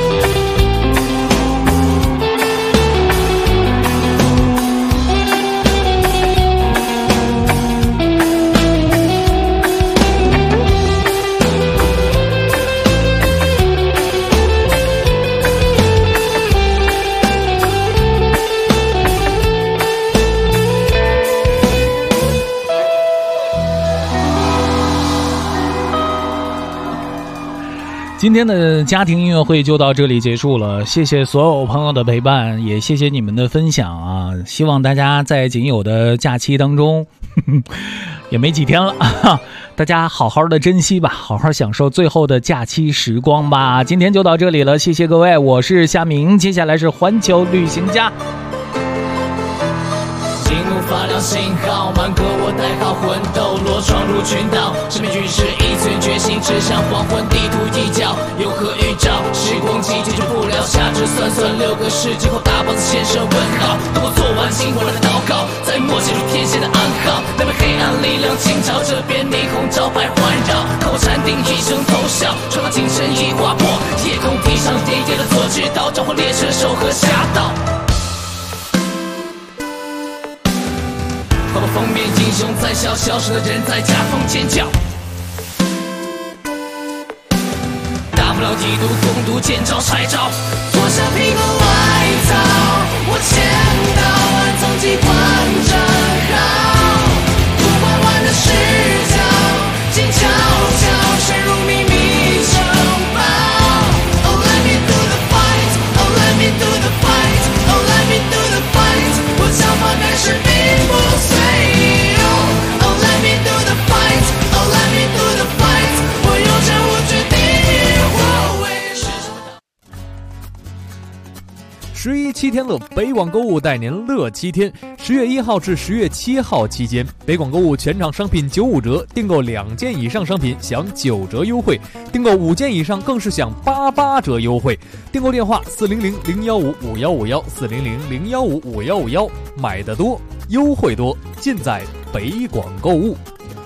今天的家庭音乐会就到这里结束了，谢谢所有朋友的陪伴，也谢谢你们的分享啊！希望大家在仅有的假期当中，也没几天了，大家好好的珍惜吧，好好享受最后的假期时光吧。今天就到这里了，谢谢各位，我是夏明，接下来是环球旅行家。 进入发亮信号，满格我代号魂斗罗闯入群岛，生命局势一寸决心，指向黄昏地图一角，有何预算算6个世纪后，大包子先生问号。等我做完今晚的祷告，在默写出天线的暗号。那边黑暗力量倾巢，这边霓虹招牌环绕。看我禅定一声偷笑，传到精神已划破夜空，地上点点的左指导，召唤列车手和侠盗。报道封面英雄在笑，消失的人在夹缝尖叫。大不了一读攻读见招拆招，脱下皮革外套，我签到按踪迹换账号，不拐弯的视角，静悄悄深入秘密城堡。Oh let me do the fight, oh let me do the fight, oh let me do the fight， 我想法开始并不随意。Oh let me do the fight, oh let me do the fight， 我有着我决定。 11七天乐，北广购物带您乐7天。10月1号至10月7号期间，北广购物全场商品95折，订购2件以上商品享9折优惠，订购5件以上更是享88折优惠。订购电话400-015-5151，400-015-5151，买得多，优惠多，尽在北广购物。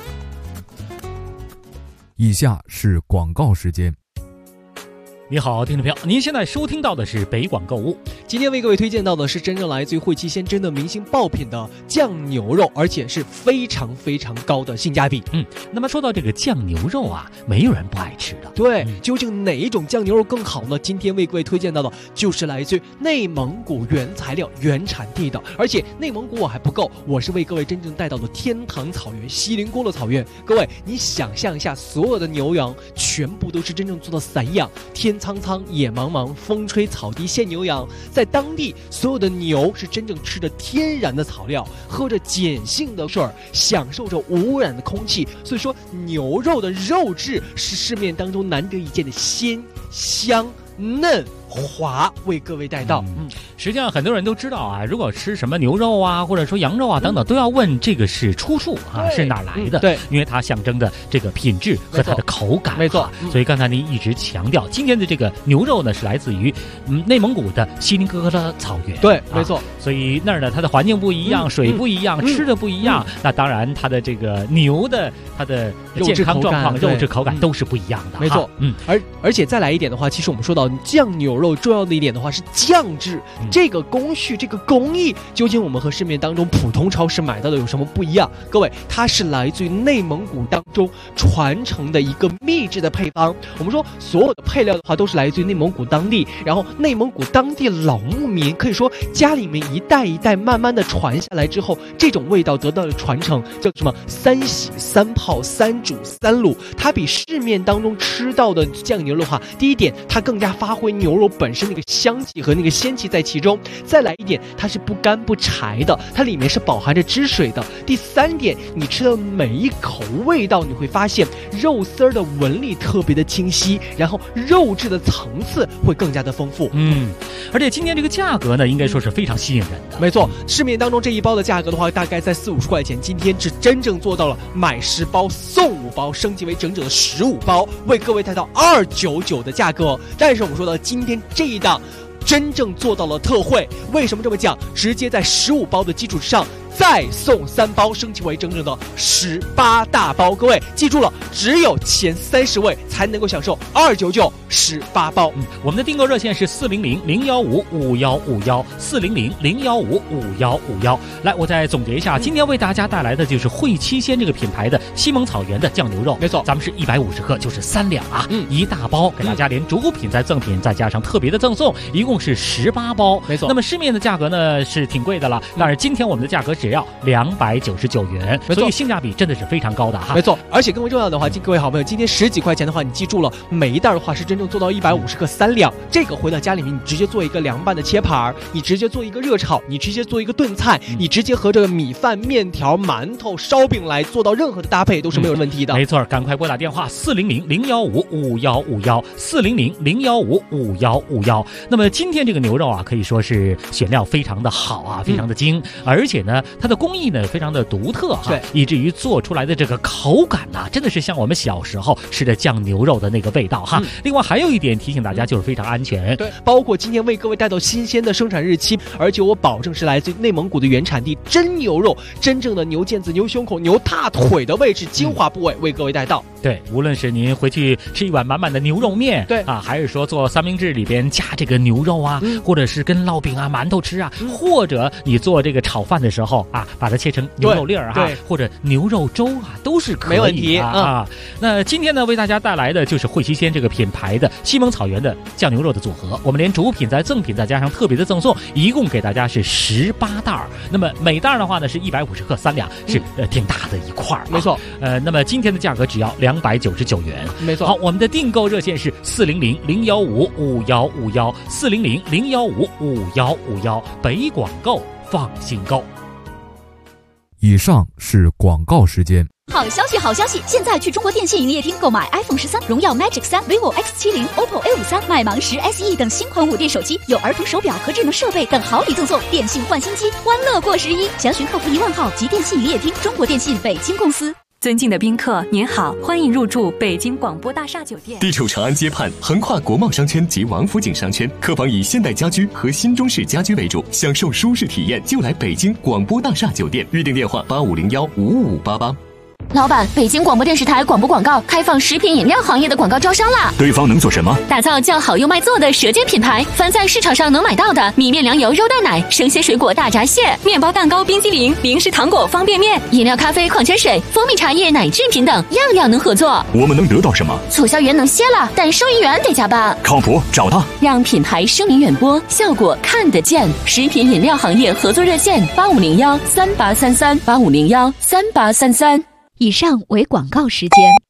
以下是广告时间。 你好，听众朋友，您现在收听到的是北广购物。 今天为各位推荐到的是真正来自于汇七鲜真的明星爆品的酱牛肉，而且是非常非常高的性价比。 那么说到这个酱牛肉啊，没有人不爱吃的。 对，究竟哪一种酱牛肉更好呢？今天为各位推荐到的就是来自于内蒙古原材料原产地的，而且内蒙古我还不够，我是为各位真正带到的天堂草原锡林郭勒草原。各位，你想象一下，所有的牛羊全部都是真正做到散养，天苍苍野茫茫，风吹草低见牛羊。在当地，所有的牛是真正吃着天然的草料，喝着碱性的水，享受着无污染的空气。所以说，牛肉的肉质是市面当中难得一见的鲜、香、嫩、滑，为各位带到。 实际上很多人都知道啊，如果吃什么牛肉啊，或者说羊肉啊等等，都要问这个是出处啊，是哪来的？ 对， 因为它象征的这个品质和它的口感。 没错， 所以刚才您一直强调，今天的这个牛肉呢是来自于内蒙古的锡林郭勒草原。 对，没错。 所以那儿呢，它的环境不一样，水不一样，吃的不一样。那当然，它的这个牛的它的健康状况、肉质口感都是不一样的。 没错，而且再来一点的话，其实我们说到酱牛肉重要的一点的话是酱制，这个工序这个工艺究竟我们和市面当中普通超市买到的有什么不一样？各位，它是来自于内蒙古当中传承的一个秘制的配方。我们说所有的配料的话都是来自于内蒙古当地，然后内蒙古当地老牧民可以说家里面一代一代慢慢的传下来之后，这种味道得到了传承，叫什么3洗3泡3煮3卤。它比市面当中吃到的酱牛肉的话，第一点它更加发挥牛肉本身那个香气和那个鲜气在其中，再来一点它是不干不柴的，它里面是饱含着汁水的。第三点，你吃的每一口味道你会发现肉丝儿的纹理特别的清晰，然后肉质的层次会更加的丰富。 而且今天这个价格呢，应该说是非常吸引人的。 没错，市面当中这一包的价格的话大概在40-50块钱，今天是真正做到了买10包送5包，升级为整整的15包，为各位带到299的价格。但是我们说到今天这一档真正做到了特惠，为什么这么讲？直接在15包的基础之上再送3包，升级为整整的18大包。各位记住了，只有前30位才能够享受299 18包。 我们的订购热线是400-015-5151，400-015-5151。来，我再总结一下，今天为大家带来的就是汇七鲜这个品牌的西蒙草原的酱牛肉。 没错， 咱们是150克，就是3两啊，一大包，给大家连主品再赠品，再加上特别的赠送，一共是18包。 没错， 那么市面的价格呢是挺贵的了，但是今天我们的价格只要299元，所以性价比真的是非常高的哈。 没错，而且更为重要的话，各位好朋友，今天10几块钱的话，你记住了，每一袋的话是真正做到150克3两，这个回到家里面，你直接做一个凉拌的切盘，你直接做一个热炒，你直接做一个炖菜，你直接和这个米饭、面条、馒头、烧饼来做到任何的搭配都是没有问题的。 没错，赶快拨打电话400-015-5151，400-015-5151。那么今天这个牛肉啊，可以说是选料非常的好啊，非常的精，而且呢， 它的工艺呢非常的独特哈， 对， 以至于做出来的这个口感呐，真的是像我们小时候吃的酱牛肉的那个味道哈。另外还有一点提醒大家，就是非常安全。 对，包括今天为各位带到新鲜的生产日期，而且我保证是来自内蒙古的原产地真牛肉，真正的牛腱子、牛胸口、牛大腿的位置精华部位为各位带到。 对，无论是您回去吃一碗满满的牛肉面， 对啊，还是说做三明治里边加这个牛肉啊，或者是跟烙饼啊、馒头吃啊，或者你做这个炒饭的时候啊，把它切成牛肉粒儿哈，或者牛肉粥啊，都是可以的， 没问题啊。那今天呢，为大家带来的就是惠西鲜这个品牌的西蒙草原的酱牛肉的组合，我们连主品再赠品再加上特别的赠送，一共给大家是18袋儿。那么每袋的话呢是150克3两，是挺大的一块儿， 没错。 那么今天的价格只要299元， 没错。 好，我们的订购热线是400-015-5151，400-015-5151，北广购放心购。 以上是广告时间。 好消息，好消息！现在去中国电信营业厅购买 iPhone 13、荣耀 Magic 3、vivo X70、OPPO A53、麦芒10 SE 等新款5电手机，有儿童手表和智能设备等好礼赠送。电信换新机，欢乐过11。详询客服1万号及电信营业厅。中国电信北京公司。 尊敬的宾客，您好，欢迎入住北京广播大厦酒店。 地处长安街畔，横跨国贸商圈及王府井商圈，客房以现代家居和新中式家居为主，享受舒适体验就来北京广播大厦酒店。预订电话85015588。 老板，北京广播电视台广播广告开放食品饮料行业的广告招商啦！ 对方能做什么？ 打造叫好又卖座的舌尖品牌，凡在市场上能买到的米面粮油肉蛋奶、生鲜水果大闸蟹、面包蛋糕、冰激凌、零食糖果、方便面、饮料、咖啡、矿泉水、蜂蜜茶叶、奶制品等，样样能合作。 我们能得到什么？ 促销员能歇了，但收银员得加班。 靠谱，找他， 让品牌声名远播，效果看得见。食品饮料行业合作热线8501383385013833。 以上为广告时间。